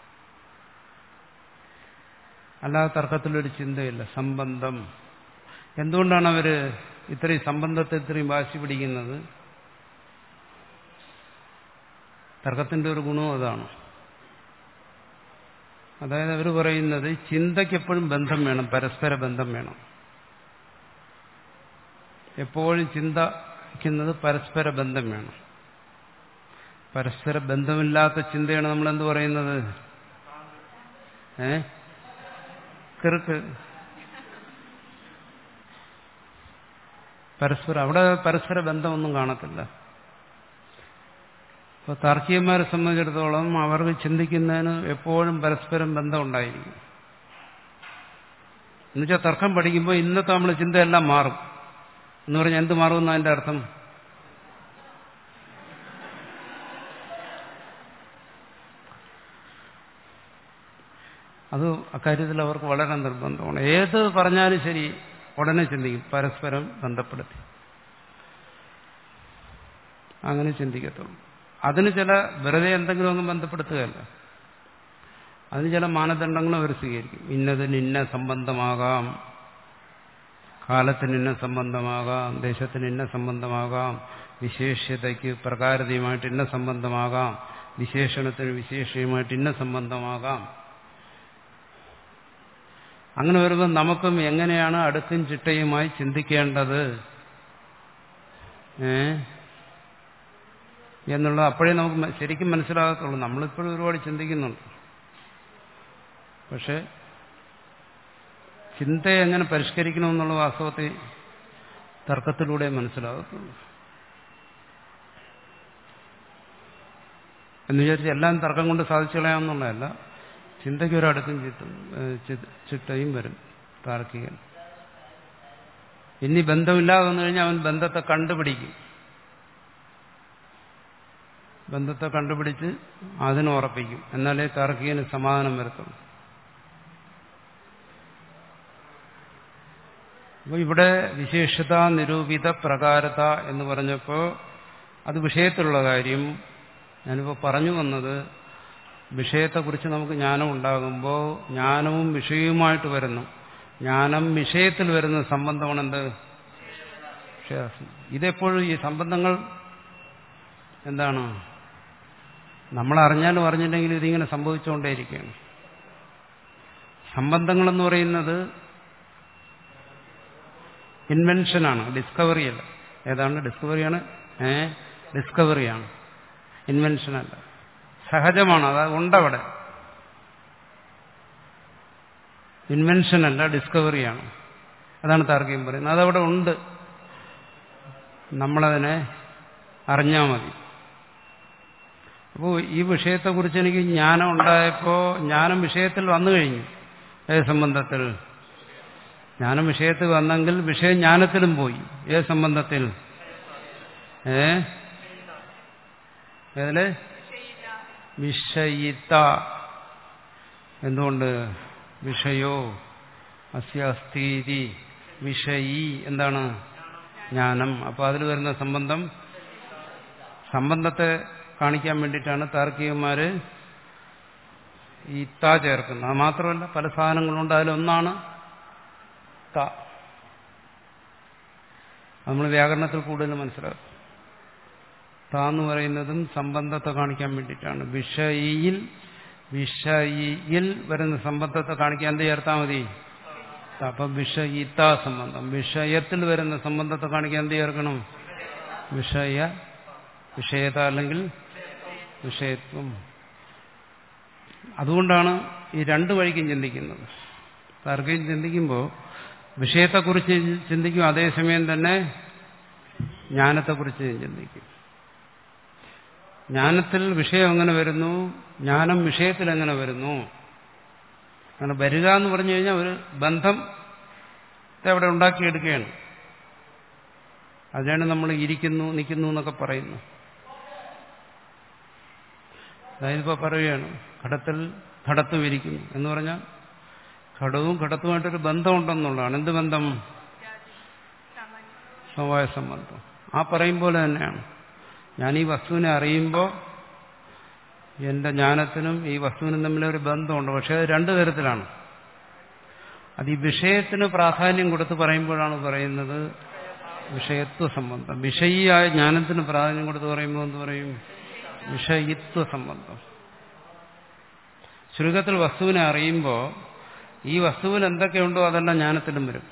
അല്ലാതെ തർക്കത്തിലൊരു ചിന്തയില്ല, സംബന്ധം. എന്തുകൊണ്ടാണ് അവര് ഇത്രയും സംബന്ധത്തെ ഇത്രയും വാശി പിടിക്കുന്നത്? തർക്കത്തിന്റെ ഒരു ഗുണവും അതാണ്. അതായത് അവർ പറയുന്നത് ചിന്തയ്ക്കെപ്പോഴും ബന്ധം വേണം, പരസ്പര ബന്ധം വേണം. എപ്പോഴും ചിന്തിക്കുന്നത് പരസ്പര ബന്ധം വേണം. പരസ്പര ബന്ധമില്ലാത്ത ചിന്തയാണ് നമ്മളെന്ത് പറയുന്നത്? ഏ കിറുക്ക്. പരസ്പരം അവിടെ പരസ്പര ബന്ധമൊന്നും കാണത്തില്ല. അപ്പൊ താർക്കികന്മാരെ സംബന്ധിച്ചിടത്തോളം അവർക്ക് ചിന്തിക്കുന്നതിന് എപ്പോഴും പരസ്പരം ബന്ധം ഉണ്ടായിരിക്കും. എന്നുവെച്ചാൽ തർക്കം പഠിക്കുമ്പോൾ ഇന്നത്തെ നമ്മൾ ചിന്തയെല്ലാം മാറും എന്ന് പറഞ്ഞാൽ എന്ത് മാറുമെന്ന് അതിന്റെ അർത്ഥം? അത് അക്കാര്യത്തിൽ അവർക്ക് വളരെ നിർബന്ധമാണ്. ഏത് പറഞ്ഞാലും ശരി ഉടനെ ചിന്തിക്കും, പരസ്പരം ബന്ധപ്പെടുത്തി. അങ്ങനെ ചിന്തിക്കത്തുള്ളൂ. അതിന് ചില വെറുതെ എന്തെങ്കിലും ഒന്നും ബന്ധപ്പെടുത്തുകയല്ല, അതിന് ചില മാനദണ്ഡങ്ങൾ അവർ സ്വീകരിക്കും. ഇന്നതിന് ഇന്ന സംബന്ധമാകാം, കാലത്തിന് ഇന്ന സംബന്ധമാകാം, ദേശത്തിന് ഇന്ന സംബന്ധമാകാം, വിശേഷ്യതയ്ക്ക് പ്രകാരതയുമായിട്ട് ഇന്ന സംബന്ധമാകാം, വിശേഷണത്തിന് വിശേഷയുമായിട്ട് ഇന്ന സംബന്ധമാകാം. അങ്ങനെ വരുമ്പോൾ നമുക്കും എങ്ങനെയാണ് അടുക്കും ചിട്ടയുമായി ചിന്തിക്കേണ്ടത് ഏ എന്നുള്ളത് അപ്പോഴേ നമുക്ക് ശരിക്കും മനസ്സിലാകത്തുള്ളൂ. നമ്മളിപ്പോഴും ഒരുപാട് ചിന്തിക്കുന്നുണ്ട്, പക്ഷെ ചിന്തയെ എങ്ങനെ പരിഷ്കരിക്കണമെന്നുള്ള വാസ്തവത്തെ തർക്കത്തിലൂടെ മനസ്സിലാകത്തുള്ളൂ. എന്ന് വിചാരിച്ച് എല്ലാം തർക്കം കൊണ്ട് സാധിച്ചു കളയാമെന്നുള്ളതല്ല. ചിന്തയ്ക്ക് ഒരടുക്കും ചിട്ടും ചിട്ടയും വരും താർക്കികൻ. ഇനി ബന്ധമില്ലാതെ വന്നു കഴിഞ്ഞാൽ അവൻ ബന്ധത്തെ കണ്ടുപിടിക്കും. ബന്ധത്തെ കണ്ടുപിടിച്ച് അതിനെ ഉറപ്പിക്കും. എന്നാലേ താർക്കികന് സമാധാനം വരത്തുള്ളൂ. അപ്പോൾ ഇവിടെ വിശേഷത നിരൂപിത പ്രകാരത എന്ന് പറഞ്ഞപ്പോൾ അത് വിഷയത്തിലുള്ള കാര്യം. ഞാനിപ്പോൾ പറഞ്ഞു വന്നത് വിഷയത്തെക്കുറിച്ച് നമുക്ക് ജ്ഞാനം ഉണ്ടാകുമ്പോൾ ജ്ഞാനവും വിഷയവുമായിട്ട് വരുന്നു. ജ്ഞാനം വിഷയത്തിൽ വരുന്ന സംബന്ധമാണ് എന്ത്? വിഷയാസം. ഇതെപ്പോഴും ഈ സംബന്ധങ്ങൾ എന്താണ്? നമ്മളറിഞ്ഞാലും അറിഞ്ഞില്ലെങ്കിലും ഇതിങ്ങനെ സംഭവിച്ചുകൊണ്ടേയിരിക്കുകയാണ്. സംബന്ധങ്ങളെന്ന് പറയുന്നത് ഇൻവെൻഷനാണ്, ഡിസ്കവറിയല്ല. ഏതാണ്? ഡിസ്കവറിയാണ്. ഏ ഡിസ്കവറിയാണ്, ഇൻവെൻഷനല്ല. സഹജമാണ്, അത് ഉണ്ടവിടെ. ഇൻവെൻഷനല്ല, ഡിസ്കവറിയാണ്. അതാണ് താർക്കികം പറയുന്നത്. അതവിടെ ഉണ്ട്, നമ്മളതിനെ അറിഞ്ഞാൽ മതി. അപ്പോൾ ഈ വിഷയത്തെക്കുറിച്ച് എനിക്ക് ജ്ഞാനം ഉണ്ടായപ്പോൾ ജ്ഞാനം വിഷയത്തിൽ വന്നു കഴിഞ്ഞു. ഏത് സംബന്ധത്തിൽ? ജ്ഞാനം വിഷയത്തിൽ വന്നെങ്കിൽ വിഷയം ജ്ഞാനത്തിലും പോയി. ഏത് സംബന്ധത്തിൽ? ഏ ഏതില്? വിഷയിത്ത. എന്തുകൊണ്ട്? വിഷയോ അസ്യാസ്തീതി വിഷയി എന്താണ്? ജ്ഞാനം. അപ്പൊ അതിൽ വരുന്ന സംബന്ധം, സംബന്ധത്തെ കാണിക്കാൻ വേണ്ടിയിട്ടാണ് താർക്കികന്മാര് ഈ ത ചേർക്കുന്നത്. അത് മാത്രമല്ല, പല സാധനങ്ങളുണ്ട്, അതിലൊന്നാണ് ത. നമ്മൾ വ്യാകരണത്തിൽ കൂടുതൽ മനസ്സിലാക്കും. ത എന്ന് പറയുന്നതും സംബന്ധത്തെ കാണിക്കാൻ വേണ്ടിയിട്ടാണ്. വിഷയിയിൽ വിഷയിയിൽ വരുന്ന സംബന്ധത്തെ കാണിക്കാൻ എന്ത് ചേർത്താൽ മതി? അപ്പം വിഷയിത്ത സംബന്ധം. വിഷയത്തിൽ വരുന്ന സംബന്ധത്തെ കാണിക്കാൻ എന്ത് ചേർക്കണം? വിഷയ വിഷയത അല്ലെങ്കിൽ വിഷയത്വം. അതുകൊണ്ടാണ് ഈ രണ്ടു വഴിക്കും ചിന്തിക്കുന്നത്. താർക്കികം ചിന്തിക്കുമ്പോൾ വിഷയത്തെക്കുറിച്ച് ചിന്തിക്കും, അതേസമയം തന്നെ ജ്ഞാനത്തെക്കുറിച്ച് ചിന്തിക്കും. ജ്ഞാനത്തിൽ വിഷയം എങ്ങനെ വരുന്നു, ജ്ഞാനം വിഷയത്തിൽ എങ്ങനെ വരുന്നു, അങ്ങനെ വരിക എന്ന് പറഞ്ഞു കഴിഞ്ഞാൽ ഒരു ബന്ധത്തെ അവിടെ ഉണ്ടാക്കിയെടുക്കുകയാണ്. അതിനാണ് നമ്മൾ ഇരിക്കുന്നു നിൽക്കുന്നു എന്നൊക്കെ പറയുന്നു. അതായത് ഇപ്പോൾ പറയുകയാണ് ഘടത്തിൽ ഘടത്തും ഇരിക്കുന്നു എന്ന് പറഞ്ഞാൽ ഘടവും ഘടത്തുമായിട്ടൊരു ബന്ധമുണ്ടെന്നുള്ളതാണ്. എന്ത് ബന്ധം? സമവായ സംബന്ധം. ആ പറയും പോലെ തന്നെയാണ്. ഞാൻ ഈ വസ്തുവിനെ അറിയുമ്പോൾ എന്റെ ജ്ഞാനത്തിനും ഈ വസ്തുവിനും തമ്മിലൊരു ബന്ധമുണ്ട്. പക്ഷെ അത് രണ്ടു തരത്തിലാണ്. അത് ഈ വിഷയത്തിന് പ്രാധാന്യം കൊടുത്ത് പറയുമ്പോഴാണ് പറയുന്നത് വിഷയത്വ സംബന്ധം. വിഷയിയായ ജ്ഞാനത്തിന് പ്രാധാന്യം കൊടുത്ത് പറയുമ്പോൾ എന്ത് പറയും? വിഷയിത്വ സംബന്ധം. ചുരുക്കത്തിൽ വസ്തുവിനെ അറിയുമ്പോൾ ഈ വസ്തുവിൽ എന്തൊക്കെയുണ്ടോ അതെല്ലാം ജ്ഞാനത്തിലും വരും.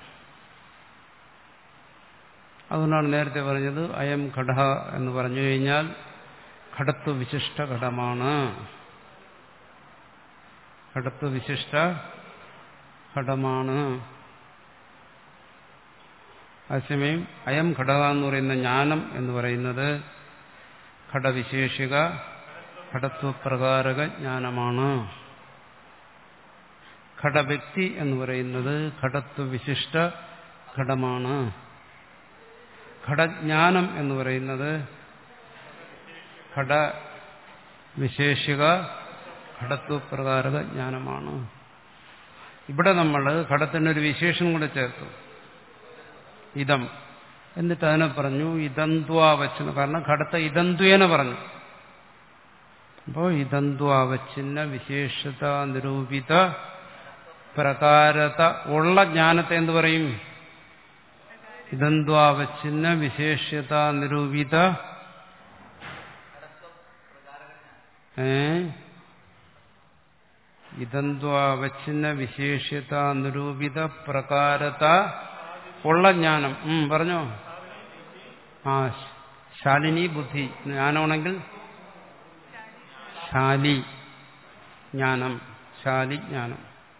അതുകൊണ്ടാണ് നേരത്തെ പറഞ്ഞത് അയം ഘട എന്ന് പറഞ്ഞു കഴിഞ്ഞാൽ ഘടത്വ വിശിഷ്ട ഘടമാണ്. ഘടത്വ വിശിഷ്ട ഘടമാണ്. അതേസമയം അയം ഘടക എന്ന് പറയുന്ന ജ്ഞാനം എന്ന് പറയുന്നത് ഘടവിശേഷിക ഘടത്വപ്രകാരക ജ്ഞാനമാണ്. ഘടവ്യക്തി എന്ന് പറയുന്നത് ഘടത്വ വിശിഷ്ട ഘടമാണ്. ഘടജ്ഞാനം എന്ന് പറയുന്നത് ഘടവിശേഷിക ഘടത്വപ്രകാരക ജ്ഞാനമാണ്. ഇവിടെ നമ്മൾ ഘടത്തിനൊരു വിശേഷം കൂടെ ചേർത്തു, ഇതം. എന്നിട്ട് അതിനെ പറഞ്ഞു ഇതന്ത്വാവച്ചിന്. കാരണം ഘടത്തെ ഇതന്ത്വേന പറഞ്ഞു. അപ്പോൾ ഇതന്ത്വാവച്ചിന്ന വിശേഷത നിരൂപിത പ്രകാരത ഉള്ള ജ്ഞാനത്തെ എന്ത് പറയും? ഇതന്ത്വാവച്ചിന്ന വിശേഷത നിരൂപിത ഏ ഇതന്ത്വാവച്ചിന്ന വിശേഷത നിരൂപിത പ്രകാരത ഉള്ള ജ്ഞാനം. ഉം പറഞ്ഞോ. ആ ശാലിനി ബുദ്ധി ജ്ഞാനമാണെങ്കിൽ ശാലി ജ്ഞാനം, ശാലി ജ്ഞാനം.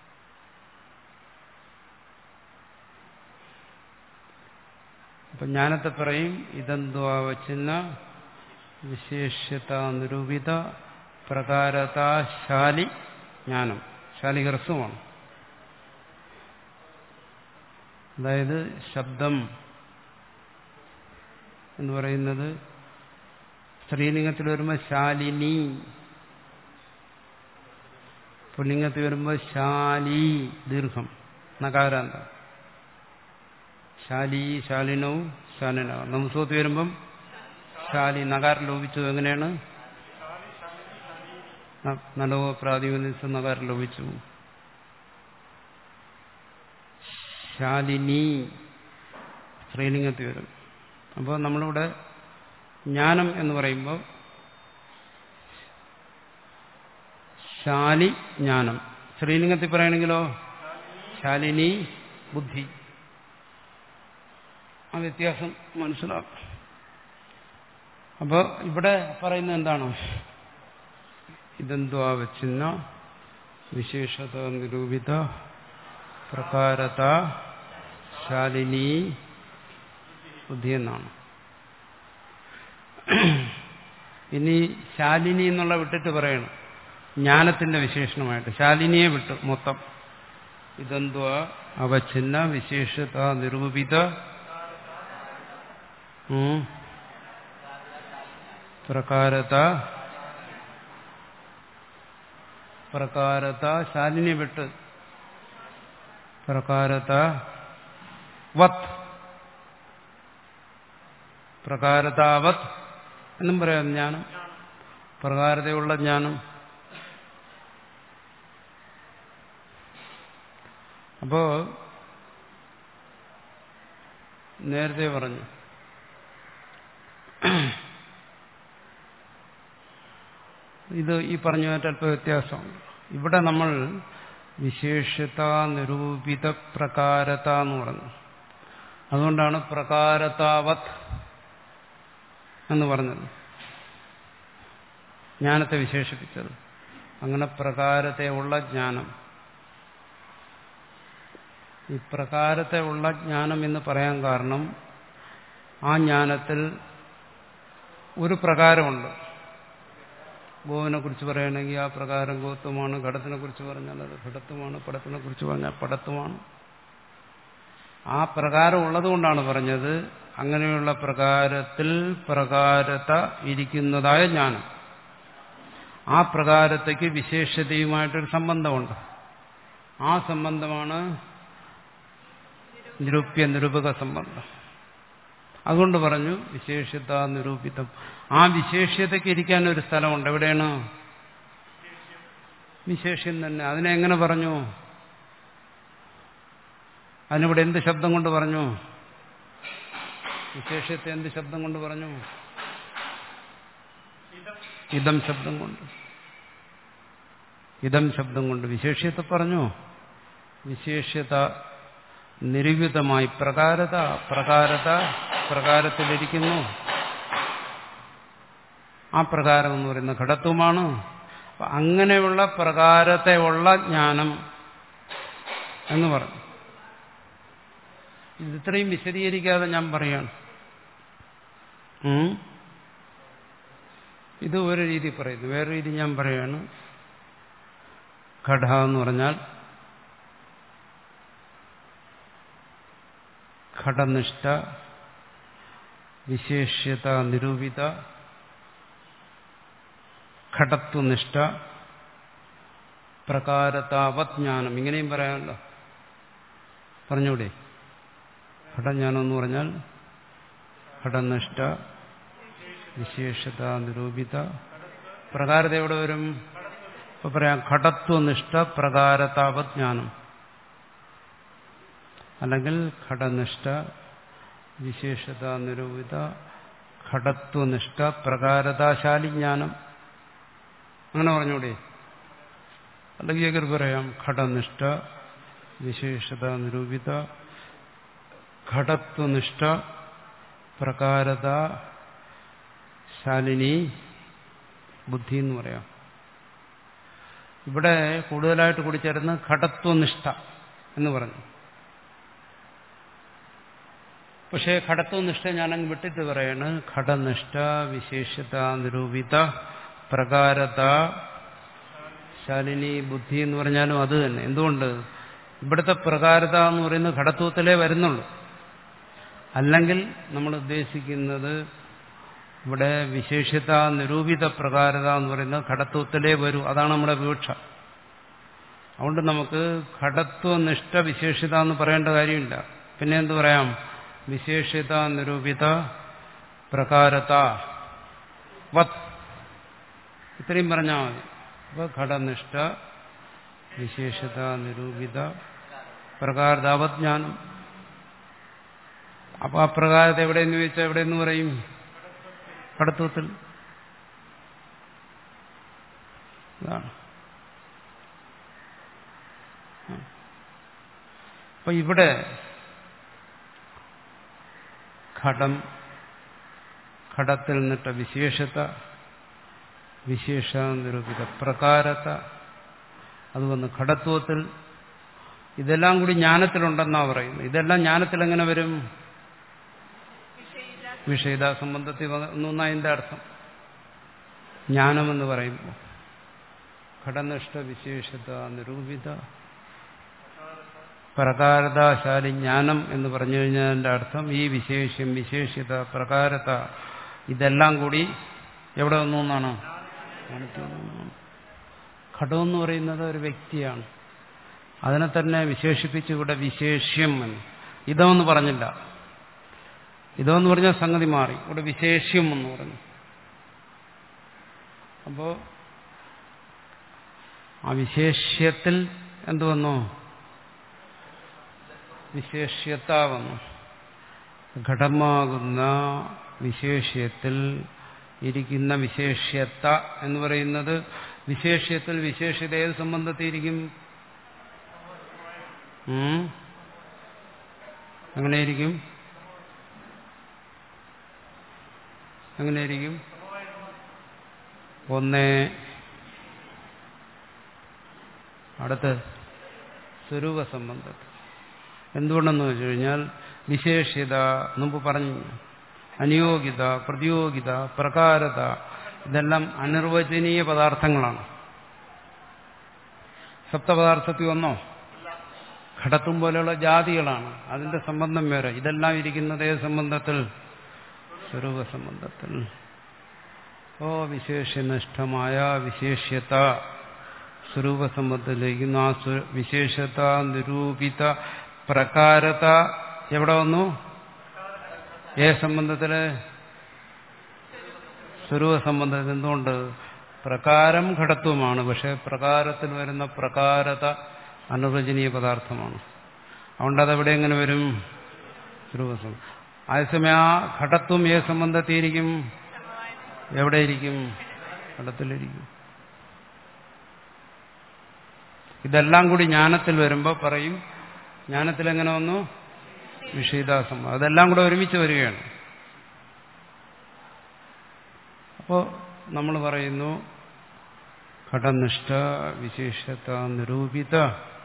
അപ്പൊ ജ്ഞാനത്തെ പറയും ഇതന്ത്വാവച്ചിന്ന വിശേഷത നിരൂപിത പ്രകാരതാശാലി ജ്ഞാനം. ശാലി ഹ്രസ്വമാണ്. അതായത് ശബ്ദം എന്ന് പറയുന്നത് സ്ത്രീലിംഗത്തിൽ വരുമ്പോൾ ശാലിനി, പുല്ലിംഗത്തിൽ വരുമ്പോൾ ശാലി ദീർഘം നകാരാന്തം. ശാലി ശാലിനവും ശാലിനവും. നംസൂത്ത് വരുമ്പം ശാലി നകാരം ലോപിച്ചു. എങ്ങനെയാണ്? നലോ പ്രാതിനിധ്യം നകാരം ലോപിച്ചു. ശാലിനി സ്ത്രീലിംഗത്തിൽ വരും. അപ്പോൾ നമ്മളിവിടെ ജ്ഞാനം എന്ന് പറയുമ്പോൾ ശാലി ജ്ഞാനം. സ്ത്രീലിംഗത്തിൽ പറയണമെങ്കിലോ ശാലിനി ബുദ്ധി. ആ വ്യത്യാസം മനസ്സിലാക്കും. അപ്പോൾ ഇവിടെ പറയുന്നത് എന്താണ്? ഇതന്ത്വാവച്ചിന്ന വിശേഷത നിരൂപിത പ്രകാരത ശാലിനി ബുദ്ധി എന്നാണ്. ഇനി ശാലിനി എന്നുള്ള വിട്ടിട്ട് പറയണം ജ്ഞാനത്തിന്റെ വിശേഷണമായിട്ട്. ശാലിനിയെ വിട്ടു മൊത്തം. ഇതെന്തുവ അവഛിന്ന വിശേഷത നിരൂപിത പ്രകാരത പ്രകാരത ശാലിനിയെ വിട്ട് പ്രകാരത വത് പ്രകാരതാവത് എന്നും പറയാം. ജ്ഞാനം പ്രകാരതയുള്ള ജ്ഞാനം. അപ്പോ നേരത്തെ പറഞ്ഞു ഇത് ഈ പറഞ്ഞുമായിട്ട് അല്പ വ്യത്യാസമുണ്ട്. ഇവിടെ നമ്മൾ വിശേഷത നിരൂപിത പ്രകാരത എന്ന് പറഞ്ഞു. അതുകൊണ്ടാണ് പ്രകാരതാവത് എന്ന് പറഞ്ഞത്, ജ്ഞാനത്തെ വിശേഷിപ്പിച്ചത്. അങ്ങനെ പ്രകാരത്തെ ഉള്ള ജ്ഞാനം. ഈ പ്രകാരത്തെ ഉള്ള ജ്ഞാനം എന്ന് പറയാൻ കാരണം ആ ജ്ഞാനത്തിൽ ഒരു പ്രകാരമുണ്ട്. ഗോവിനെ കുറിച്ച് പറയുകയാണെങ്കിൽ ആ പ്രകാരം ഗോത്വമാണ്. ഘടത്തിനെ കുറിച്ച് പറഞ്ഞാൽ അത് ഘടത്വമാണ്. പടത്തിനെ കുറിച്ച് പറഞ്ഞാൽ പടത്വമാണ്. ആ പ്രകാരം ഉള്ളതുകൊണ്ടാണ് പറഞ്ഞത്. അങ്ങനെയുള്ള പ്രകാരത്തിൽ പ്രകാരത ഇരിക്കുന്നതായ ജ്ഞാനം. ആ പ്രകാരത്തേക്ക് വിശേഷതയുമായിട്ടൊരു സംബന്ധമുണ്ട്. ആ സംബന്ധമാണ് നിരൂപ്യ നിരൂപക സംബന്ധം. അതുകൊണ്ട് പറഞ്ഞു വിശേഷത നിരൂപിതം. ആ വിശേഷ്യതയ്ക്ക് ഇരിക്കാൻ ഒരു സ്ഥലമുണ്ട്. എവിടെയാണ്? വിശേഷ്യം തന്നെ. അതിനെ എങ്ങനെ പറഞ്ഞു? അതിനിവിടെ എന്ത് ശബ്ദം കൊണ്ട് പറഞ്ഞു? വിശേഷ്യത്തെ എന്ത് ശബ്ദം കൊണ്ട് പറഞ്ഞു? ഇതം ശബ്ദം കൊണ്ട്. ഇതം ശബ്ദം കൊണ്ട് വിശേഷ്യത്തെ പറഞ്ഞു. വിശേഷ്യത നിരൂപിതമായി പ്രകാരത പ്രകാരത പ്രകാരത്തിലിരിക്കുന്നു. ആ പ്രകാരം എന്ന് പറയുന്ന ഘടത്വമാണ്. അങ്ങനെയുള്ള പ്രകാരത്തെ ഉള്ള ജ്ഞാനം എന്ന് പറഞ്ഞു. ഇത്രയും വിശദീകരിക്കാതെ ഞാൻ പറയാണ്. ഇത് ഒരു രീതി പറയുന്നു. വേറെ രീതി ഞാൻ പറയാണ്. ഘട എന്ന് പറഞ്ഞാൽ ഘടനിഷ്ഠ വിശേഷ്യത നിരൂപിത ഘടത്വനിഷ്ഠ പ്രകാരതാവജ്ഞാനം. ഇങ്ങനെയും പറയാമല്ലോ. പറഞ്ഞൂടെ? ഘടജ്ഞാനം എന്ന് പറഞ്ഞാൽ ഘടനിഷ്ഠ വിശേഷത നിരൂപിത പ്രകാരത എവിടെ വരും? ഇപ്പൊ പറയാം ഘടത്വനിഷ്ഠ പ്രകാരതാവജ്ഞാനം, അല്ലെങ്കിൽ ഘടനിഷ്ഠ വിശേഷത നിരൂപിത ഘടത്വനിഷ്ഠ പ്രകാരതാശാലി ജ്ഞാനം. അങ്ങനെ പറഞ്ഞൂടെ? അല്ലെങ്കിൽ ഏകർ പറയാം ഘടനിഷ്ഠ വിശേഷത നിരൂപിത ഘടത്വനിഷ്ഠ പ്രകാരത ശാലിനി ബുദ്ധി എന്ന് പറയാം. ഇവിടെ കൂടുതലായിട്ട് കൂടിച്ചേർന്ന് ഘടത്വനിഷ്ഠ എന്ന് പറഞ്ഞു. പക്ഷേ ഘടത്വനിഷ്ഠ ഞാനങ്ങ് വിട്ടിട്ട് പറയാണ് ഘടനിഷ്ഠ വിശേഷത നിരൂപിത പ്രകാരത ശാലിനി ബുദ്ധി എന്ന് പറഞ്ഞാലും അത് തന്നെ. എന്തുകൊണ്ട്? ഇവിടുത്തെ പ്രകാരത എന്ന് പറയുന്നത് ഘടത്വത്തിലേ വരുന്നുള്ളൂ. അല്ലെങ്കിൽ നമ്മൾ ഉദ്ദേശിക്കുന്നത് ഇവിടെ വിശേഷത നിരൂപിത പ്രകാരത എന്ന് പറയുന്നത് ഘടത്വത്തിലേ വരൂ. അതാണ് നമ്മുടെ വീക്ഷ. അതുകൊണ്ട് നമുക്ക് ഘടത്വനിഷ്ഠ വിശേഷത എന്ന് പറയേണ്ട കാര്യമില്ല. പിന്നെ എന്ത് പറയാം? വിശേഷത നിരൂപിത പ്രകാരത വത്, ഇത്രയും പറഞ്ഞാൽ മതി. അപ്പൊ ഘടനിഷ്ഠ വിശേഷത നിരൂപിത പ്രകാരതാവജ്ഞാനം. അപ്പൊ ആ പ്രകാരത എവിടെയെന്ന് ചോദിച്ചാൽ എവിടെയെന്ന് പറയും? ഘടത്വത്തിൽ. അതാണ്. അപ്പൊ ഇവിടെ ഘടം, ഘടത്തിൽ നിന്നിട്ട വിശേഷത, വിശേഷ നിരൂപിത പ്രകാരത, അത് വന്ന് ഘടത്വത്തിൽ. ഇതെല്ലാം കൂടി ജ്ഞാനത്തിലുണ്ടെന്നാ പറയുന്നത്. ഇതെല്ലാം ജ്ഞാനത്തിൽ എങ്ങനെ വരും? വിഷയത സംബന്ധത്തിൽ വന്നു എന്നതിന്റെ അർത്ഥം. ജ്ഞാനമെന്ന് പറയുമ്പോൾ ഘടനിഷ്ഠ വിശേഷത നിരൂപിത പ്രകാരതാശാലി ജ്ഞാനം എന്ന് പറഞ്ഞു കഴിഞ്ഞാൽ അതിൻ്റെ അർത്ഥം ഈ വിശേഷ്യം വിശേഷ്യത പ്രകാരത ഇതെല്ലാം കൂടി എവിടെ വന്നു എന്നാണ് ഘടമെന്ന് പറയുന്നത് ഒരു വ്യക്തിയാണ്. അതിനെ തന്നെ വിശേഷിപ്പിച്ച് ഇവിടെ വിശേഷ്യം എന്ന്. ഇതോന്ന് പറഞ്ഞില്ല. ഇതോന്ന് പറഞ്ഞാൽ സംഗതി മാറി. ഇവിടെ വിശേഷ്യം എന്ന് പറഞ്ഞു. അപ്പോ ആ വിശേഷ്യത്തിൽ എന്തു വന്നു? വിശേഷ്യത വന്നു. ഘടമാകുന്ന വിശേഷ്യത്തിൽ ഇരിക്കുന്ന വിശേഷ്യത എന്ന് പറയുന്നത് വിശേഷ്യത്തിൽ വിശേഷ്യത ഏത് സംബന്ധത്തിരിക്കും? എങ്ങനെയിരിക്കും? എങ്ങനെയിരിക്കും? ഒന്ന് അടുത്ത് സ്വരൂപ സംബന്ധത്തിൽ. എന്തുകൊണ്ടെന്ന് വെച്ചു കഴിഞ്ഞാൽ വിശേഷ്യത മുമ്പ് പറഞ്ഞു, അനിയോഗിത, പ്രതിയോഗിത, പ്രകാരത ഇതെല്ലാം അനിർവചനീയ പദാർത്ഥങ്ങളാണ്. സപ്തപദാർത്ഥത്തിൽ വന്നോ? ഘടത്തും പോലെയുള്ള ജാതികളാണ്. അതിന്റെ സംബന്ധം വേറെ. ഇതെല്ലാം ഇരിക്കുന്നത് ഏത് സംബന്ധത്തിൽ? സ്വരൂപ സംബന്ധത്തിൽ. ഓ വിശേഷനിഷ്ഠമായ വിശേഷ്യത സ്വരൂപ സംബന്ധത്തിലിരിക്കുന്നു. ആ വിശേഷത നിരൂപിത പ്രകാരത എവിടെ വന്നു? ഏ സംബന്ധത്തില്? സ്വരൂപ സംബന്ധത്തിൽ. എന്തുകൊണ്ട്? പ്രകാരം ഘടത്വമാണ്. പക്ഷെ പ്രകാരത്തിൽ വരുന്ന പ്രകാരത അനിർവചനീയ പദാർത്ഥമാണ്. അതുകൊണ്ട് അതെവിടെ എങ്ങനെ വരും? സ്വരൂപസം. അതേസമയം ആ ഘടത്വം ഏ സംബന്ധത്തിയിരിക്കും? എവിടെയിരിക്കും? ഘടത്തിലിരിക്കും. ഇതെല്ലാം കൂടി ജ്ഞാനത്തിൽ വരുമ്പോൾ പറയും ജ്ഞാനത്തിൽ എങ്ങനെ വന്നു? വിഷയദാസം. അതെല്ലാം കൂടെ ഒരുമിച്ച് വരികയാണ്. അപ്പോൾ നമ്മൾ പറയുന്നു ഘടനിഷ്ഠ വിശേഷത നിരൂപിത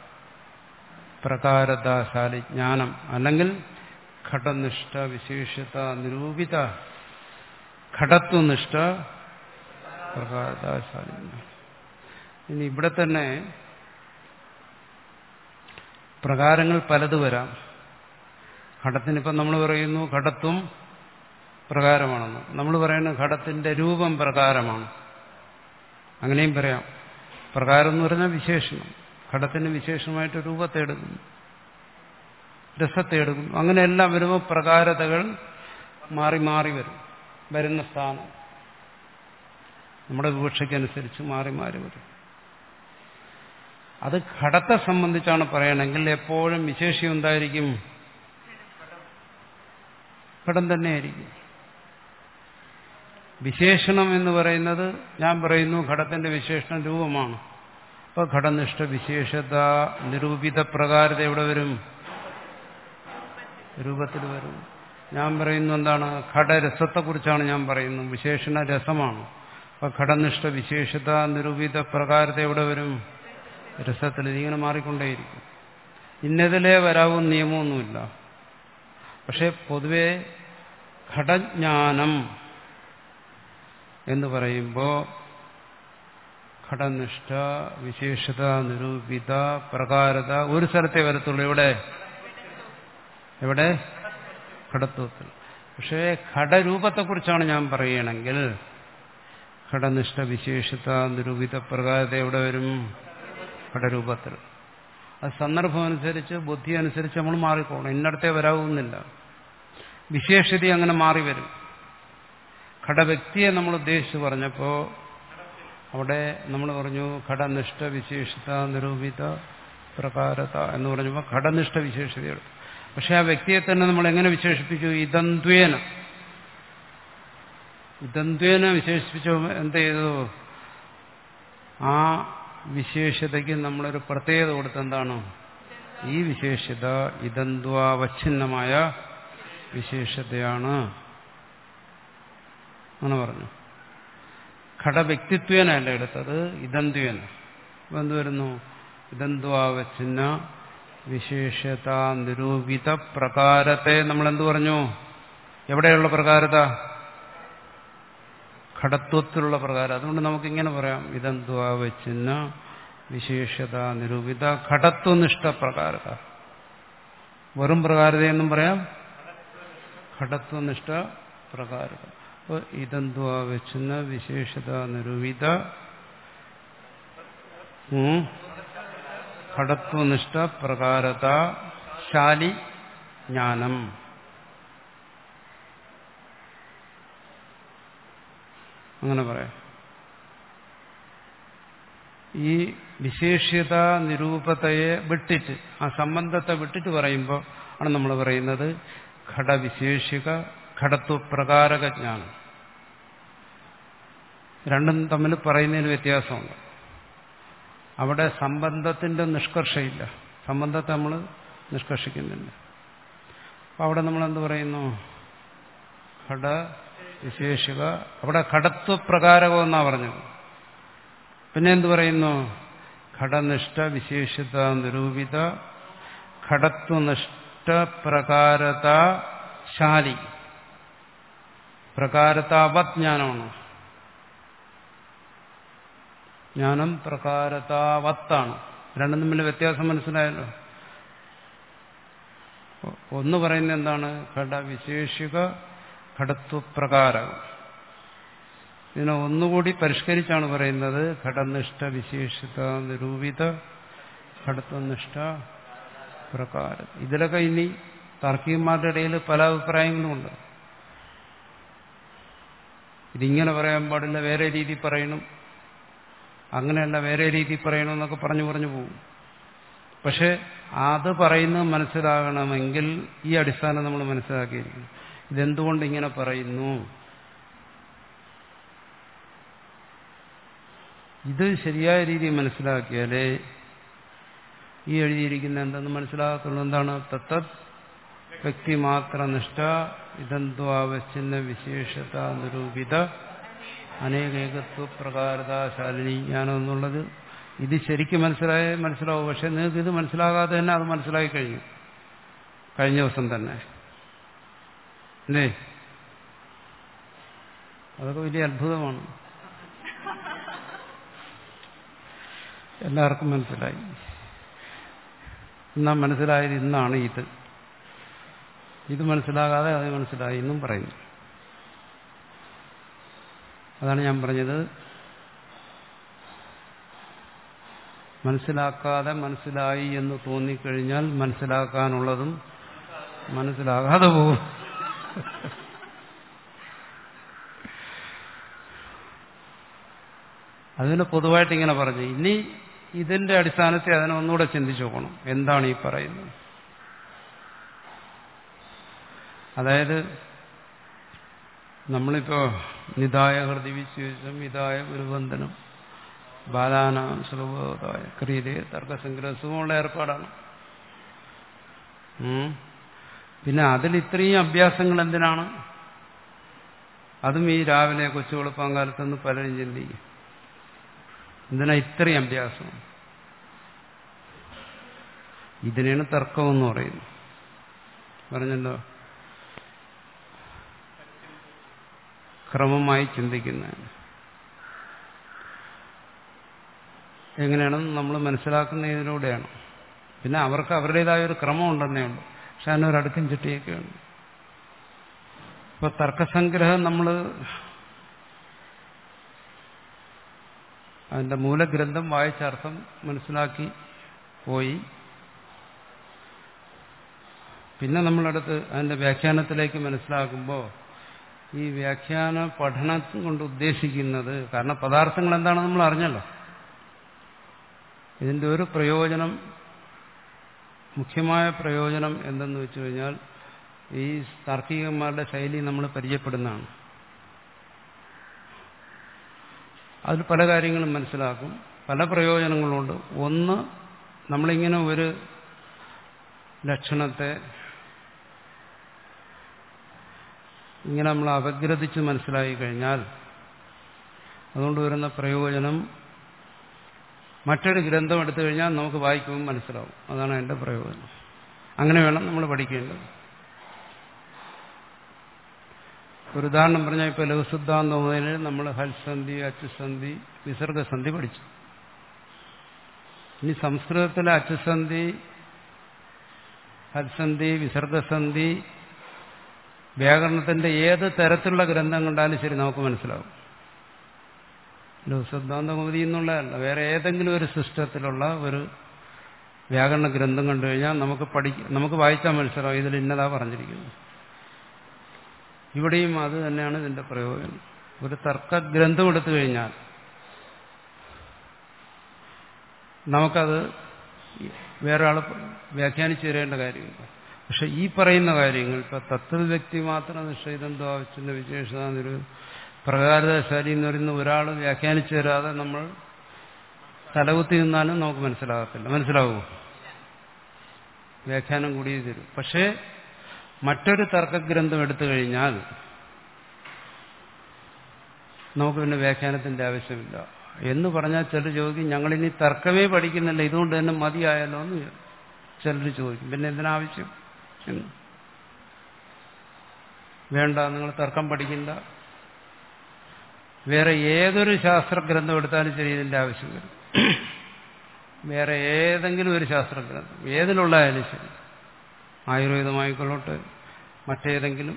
പ്രകാരതാശാലി ജ്ഞാനം, അല്ലെങ്കിൽ ഘടനിഷ്ഠ വിശേഷത നിരൂപിത ഘടത്വനിഷ്ഠ പ്രകാരതാശാലി ജ്ഞാനം. ഇനി ഇവിടെ തന്നെ പ്രകാരങ്ങൾ പലത് വരാം. ഘടത്തിനിപ്പം നമ്മൾ പറയുന്നു ഘടത്വം പ്രകാരമാണെന്ന്. നമ്മൾ പറയുന്നത് ഘടത്തിന്റെ രൂപം പ്രകാരമാണ്. അങ്ങനെയും പറയാം. പ്രകാരം എന്ന് പറഞ്ഞാൽ വിശേഷണം. ഘടത്തിന് വിശേഷമായിട്ട് രൂപത്തെ എടുക്കുന്നു, രസത്തെ എടുക്കുന്നു. അങ്ങനെയെല്ലാം വരുമ്പോൾ പ്രകാരതകൾ മാറി മാറി വരും. വരുന്ന സ്ഥാനം നമ്മുടെ വിവക്ഷയ്ക്കനുസരിച്ച് മാറി മാറി വരും. അത് ഘടത്തെ സംബന്ധിച്ചാണ് പറയണമെങ്കിൽ എപ്പോഴും വിശേഷ്യം എന്തായിരിക്കും? ഘടം തന്നെയായിരിക്കും. വിശേഷണം എന്ന് പറയുന്നത് ഞാൻ പറയുന്നു ഘടത്തിന്റെ വിശേഷണം രൂപമാണ്. അപ്പോൾ ഘടനിഷ്ഠ വിശേഷത നിരൂപിത പ്രകാരത എവിടെ വരും? രൂപത്തിൽ വരും. ഞാൻ പറയുന്നു എന്താണ്? ഘടരസത്തെക്കുറിച്ചാണ് ഞാൻ പറയുന്നത്. വിശേഷണ രസമാണ്. അപ്പോൾ ഘടനിഷ്ഠ വിശേഷത നിരൂപിത പ്രകാരത എവിടെ വരും? രസത്തിൽ. ഇതിങ്ങനെ മാറിക്കൊണ്ടേയിരിക്കും. ഇന്നതിലേ വരാവും നിയമമൊന്നുമില്ല. പക്ഷെ പൊതുവെ ഘടജ്ഞാനം എന്ന് പറയുമ്പോൾ ഘടനിഷ്ഠ വിശേഷത നിരൂപിത പ്രകാരത ഒരു സ്ഥലത്തേ വരത്തുള്ളൂ. എവിടെ? എവിടെ? ഘടത്വത്തിൽ. പക്ഷേ ഘടരൂപത്തെക്കുറിച്ചാണ് ഞാൻ പറയുകയാണെങ്കിൽ ഘടനിഷ്ഠ വിശേഷത നിരൂപിത പ്രകാരത എവിടെ വരും? ഘടരൂപത്തിൽ. അത് സന്ദർഭമനുസരിച്ച് ബുദ്ധി അനുസരിച്ച് നമ്മൾ മാറിപ്പോകണം. ഇന്നടത്തെ വരാവുന്നില്ല. വിശേഷത അങ്ങനെ മാറി വരും. ഘടവ്യക്തിയെ നമ്മൾ ഉദ്ദേശിച്ച് പറഞ്ഞപ്പോൾ അവിടെ നമ്മൾ പറഞ്ഞു ഘടനിഷ്ഠ വിശേഷത നിരൂപിത പ്രകാരത എന്ന് പറഞ്ഞപ്പോൾ ഘടനിഷ്ഠ വിശേഷതകൾ. പക്ഷെ ആ വ്യക്തിയെ തന്നെ നമ്മൾ എങ്ങനെ വിശേഷിപ്പിച്ചു? ഇതന്ത്വേന. ഇതന്ത്വേന വിശേഷിപ്പിച്ചു. എന്ത് ചെയ്തു? ആ വിശേഷതയ്ക്ക് നമ്മളൊരു പ്രത്യേകത കൊടുത്തെന്താണ്? ഈ വിശേഷത ഇതന്ത്വാവച്ഛിന്നമായ വിശേഷതയാണ് അങ്ങനെ പറഞ്ഞു. ഘടവ്യക്തിത്വേനല്ല എടുത്തത്, ഇതന്ത്വേന. എന്ത് വരുന്നു? ഇതന്ത്വാവച്ഛിന്ന വിശേഷത നിരൂപിത പ്രകാരത്തെ നമ്മൾ എന്തു പറഞ്ഞു? എവിടെയുള്ള പ്രകാരത? ഘടത്വത്തിലുള്ള പ്രകാരം. അതുകൊണ്ട് നമുക്കിങ്ങനെ പറയാം, ഇതെന്തുവാവച്ചിന്ന വിശേഷത നിരൂപിത ഘടത്വനിഷ്ഠ പ്രകാരത. വെറും പ്രകാരതയെന്നും പറയാം, ഘടത്വനിഷ്ഠ പ്രകാരത. അപ്പോൾ ഇതെന്തുവാവച്ചിന്ന വിശേഷത നിരൂപിത ഘടത്വനിഷ്ഠ പ്രകാരത ശാലി ജ്ഞാനം. അങ്ങനെ പറയാം. ഈ വിശേഷ്യത നിരൂപതയെ വിട്ടിട്ട്, ആ സംബന്ധത്തെ വിട്ടിട്ട് പറയുമ്പോൾ ആണ് നമ്മൾ പറയുന്നത് ഘടവിശേഷിക ഘടത്വപ്രകാരക ജ്ഞാനം. രണ്ടും തമ്മിൽ പറയുന്നതിന് വ്യത്യാസമുണ്ട്. അവിടെ സംബന്ധത്തിന്റെ നിഷ്കർഷയില്ല, സംബന്ധത്തെ നമ്മൾ നിഷ്കർഷിക്കുന്നില്ല. അപ്പം അവിടെ നമ്മളെന്ത് പറയുന്നു? ഘട വിശേഷിക. അവിടെ ഘടത്വപ്രകാരകം എന്നാണ് പറഞ്ഞത്. പിന്നെ എന്ത് പറയുന്നു? ഘടനിഷ്ഠ വിശേഷിത നിരൂപിത ഘടത്വനിഷ്ഠ പ്രകാരത ശാലി. പ്രകാരതാവത് ജ്ഞാനമാണ്. ജ്ഞാനം പ്രകാരതാവത്താണ്. രണ്ടും തമ്മിൽ വ്യത്യാസം മനസ്സിലായല്ലോ. ഒന്ന് പറയുന്നത് എന്താണ്? ഘടവിശേഷിക ഘടത്വപ്രകാരകം. ഇതിനെ ഒന്നുകൂടി പരിഷ്കരിച്ചാണ് പറയുന്നത് ഘടനിഷ്ഠ വിശേഷിത നിരൂപിത ഘടത്വനിഷ്ഠ പ്രകാരം. ഇതിലൊക്കെ ഇനി താർക്കികന്മാരുടെ ഇടയിൽ പല അഭിപ്രായങ്ങളുമുണ്ട്. ഇതിങ്ങനെ പറയാൻ പാടില്ല, വേറെ രീതി പറയണം, അങ്ങനെയല്ല വേറെ രീതി പറയണം എന്നൊക്കെ പറഞ്ഞു പറഞ്ഞു പോകും. പക്ഷെ അത് പറയുന്നത് മനസ്സിലാകണമെങ്കിൽ ഈ അടിസ്ഥാനം നമ്മൾ മനസ്സിലാക്കിയിരിക്കും. ഇതെന്തുകൊണ്ട് ഇങ്ങനെ പറയുന്നു, ഇത് ശരിയായ രീതിയിൽ മനസ്സിലാക്കിയാലേ ഈ എഴുതിയിരിക്കുന്ന എന്തെന്ന് മനസ്സിലാകത്തുള്ളൂ. എന്താണ്? തത്തത് വ്യക്തിമാത്ര നിഷ്ഠ ഇതെന്തുവാവച്ഛിന്ന വിശേഷത നിരൂപിത അനേകേകത്വ പ്രകാരതാശാലിനി ജ്ഞാനം എന്നുള്ളത് ഇത് ശരിക്കും മനസ്സിലായേ മനസ്സിലാവും. പക്ഷെ നിങ്ങൾക്ക് ഇത് മനസ്സിലാകാതെ തന്നെ അത് മനസ്സിലാക്കി കഴിഞ്ഞു കഴിഞ്ഞ ദിവസം തന്നെ അല്ലേ? അതൊക്കെ വലിയ അത്ഭുതമാണ്. എല്ലാവർക്കും മനസ്സിലായി. എന്നാ മനസ്സിലായത് ഇന്നാണ്. ഇത് ഇത് മനസ്സിലാകാതെ അത് മനസ്സിലായി എന്നും പറയുന്നു. അതാണ് ഞാൻ പറഞ്ഞത്, മനസ്സിലാക്കാതെ മനസ്സിലായി എന്ന് തോന്നിക്കഴിഞ്ഞാൽ മനസ്സിലാക്കാനുള്ളതും മനസ്സിലാകാതെ പോകും. അതിന് പൊതുവായിട്ട് ഇങ്ങനെ പറഞ്ഞു. ഇനി ഇതിന്റെ അടിസ്ഥാനത്തിൽ അതിനെ ഒന്നുകൂടെ ചിന്തിച്ചു നോക്കണം. എന്താണ് ഈ പറയുന്നത്? അതായത് നമ്മളിപ്പോ നിതായ ഹൃദി വിശേഷം നിതായ ഗുരുവന്ദനം ബാലാനാം ശ്ലോകോദായ ക്രിയതയെ തർക്കസംഗ്രഹ സുഖമുള്ള ഏർപ്പാടാണ്. പിന്നെ അതിൽ ഇത്രയും അഭ്യാസങ്ങൾ എന്തിനാണ്? അതും ഈ രാവിലെ കൊച്ചു വെളുപ്പാങ്കാലത്തൊന്ന് പലരും ചിന്തിക്കും, എന്തിനാ ഇത്രയും അഭ്യാസം? ഇതിനാണ് തർക്കമെന്ന് പറയുന്നത്. പറഞ്ഞല്ലോ, ക്രമമായി ചിന്തിക്കുന്നത് എങ്ങനെയാണെന്ന് നമ്മൾ മനസ്സിലാക്കുന്നതിലൂടെയാണ്. പിന്നെ അവർക്ക് അവരുടേതായ ഒരു ക്രമം ഉണ്ടെന്നേ ഉള്ളൂ. പക്ഷെ അതിനൊരടുക്കും ചിട്ടിയൊക്കെയുണ്ട്. ഇപ്പൊ തർക്കസംഗ്രഹം നമ്മൾ അതിന്റെ മൂലഗ്രന്ഥം വായിച്ചർത്ഥം മനസ്സിലാക്കി പോയി. പിന്നെ നമ്മളടുത്ത് അതിന്റെ വ്യാഖ്യാനത്തിലേക്ക് മനസ്സിലാക്കുമ്പോൾ ഈ വ്യാഖ്യാന പഠനം കൊണ്ട് ഉദ്ദേശിക്കുന്നത്, കാരണം പദാർത്ഥങ്ങൾ എന്താണെന്ന് നമ്മൾ അറിഞ്ഞല്ലോ, ഇതിന്റെ ഒരു പ്രയോജനം, മുഖ്യമായ പ്രയോജനം എന്തെന്ന് വെച്ചു കഴിഞ്ഞാൽ ഈ താർക്കികന്മാരുടെ ശൈലി നമ്മൾ പരിചയപ്പെടുന്നതാണ്. അതിൽ പല കാര്യങ്ങളും മനസ്സിലാക്കും, പല പ്രയോജനങ്ങളുണ്ട്. ഒന്ന്, നമ്മളിങ്ങനെ ഒരു ലക്ഷണത്തെ ഇങ്ങനെ നമ്മൾ അപഗ്രഥിച്ച് മനസ്സിലാക്കി കഴിഞ്ഞാൽ അതുകൊണ്ട് വരുന്ന പ്രയോജനം മറ്റൊരു ഗ്രന്ഥം എടുത്തു കഴിഞ്ഞാൽ നമുക്ക് വായിക്കുമ്പോൾ മനസ്സിലാവും. അതാണ് അതിൻ്റെ പ്രയോജനം. അങ്ങനെ വേണം നമ്മൾ പഠിക്കേണ്ടത്. ഒരു ഉദാഹരണം പറഞ്ഞാൽ ഇപ്പോൾ ലഘുസിദ്ധാന്തം മുതൽ നമ്മൾ ഹൽസന്ധി അച്ചുസന്ധി വിസർഗസന്ധി പഠിച്ചു. ഇനി സംസ്കൃതത്തിലെ അച്ചുസന്ധി ഹൽസന്ധി വിസർഗസന്ധി വ്യാകരണത്തിന്റെ ഏത് തരത്തിലുള്ള ഗ്രന്ഥം കണ്ടാലും ശരി നമുക്ക് മനസ്സിലാവും. ലഘുസിദ്ധാന്ത കൗമുദി എന്നുള്ളതല്ല, വേറെ ഏതെങ്കിലും ഒരു സിസ്റ്റത്തിലുള്ള ഒരു വ്യാകരണ ഗ്രന്ഥം കണ്ടു കഴിഞ്ഞാൽ നമുക്ക് പഠി നമുക്ക് വായിച്ചാൽ മനസ്സിലാവും ഇതിൽ ഇന്നതാ പറഞ്ഞിരിക്കുന്നത്. ഇവിടെയും അത് തന്നെയാണ് ഇതിന്റെ പ്രയോജനം. ഒരു തർക്കഗ്രന്ഥം എടുത്തു കഴിഞ്ഞാൽ നമുക്കത് വേറെ ആൾ വ്യാഖ്യാനിച്ചു തരേണ്ട കാര്യമില്ല. പക്ഷെ ഈ പറയുന്ന കാര്യങ്ങൾ ഇപ്പൊ തത്വവ്യക്തി മാത്രം നിശ്ചയിതന്തോ ആവശ്യത്തിന്റെ വിശേഷത എന്നൊരു പ്രകാരശാലി എന്ന് പറയുന്ന ഒരാൾ വ്യാഖ്യാനിച്ചു തരാതെ നമ്മൾ തലകുത്തി നിന്നാലും നമുക്ക് മനസ്സിലാകത്തില്ല. മനസ്സിലാവുമോ? വ്യാഖ്യാനം കൂടി തരും. പക്ഷേ മറ്റൊരു തർക്കഗ്രന്ഥം എടുത്തു കഴിഞ്ഞാൽ നമുക്ക് പിന്നെ വ്യാഖ്യാനത്തിന്റെ ആവശ്യമില്ല എന്ന് പറഞ്ഞാൽ ചിലർ ചോദിക്കും, ഞങ്ങളിനി തർക്കമേ പഠിക്കുന്നില്ല, ഇതുകൊണ്ട് തന്നെ മതിയായല്ലോ എന്ന് ചിലർ ചോദിക്കും. പിന്നെ എന്തിനാവശ്യം എന്ന്. വേണ്ട, നിങ്ങൾ തർക്കം പഠിക്കണ്ട, വേറെ ഏതൊരു ശാസ്ത്രഗ്രന്ഥം എടുത്താലും ശരി ഇതിന്റെ ആവശ്യം വരും. വേറെ ഏതെങ്കിലും ഒരു ശാസ്ത്രഗ്രന്ഥം ഏതിലുള്ളതായാലും ശരി, ആയുർവേദമായിക്കൊള്ളട്ടെ മറ്റേതെങ്കിലും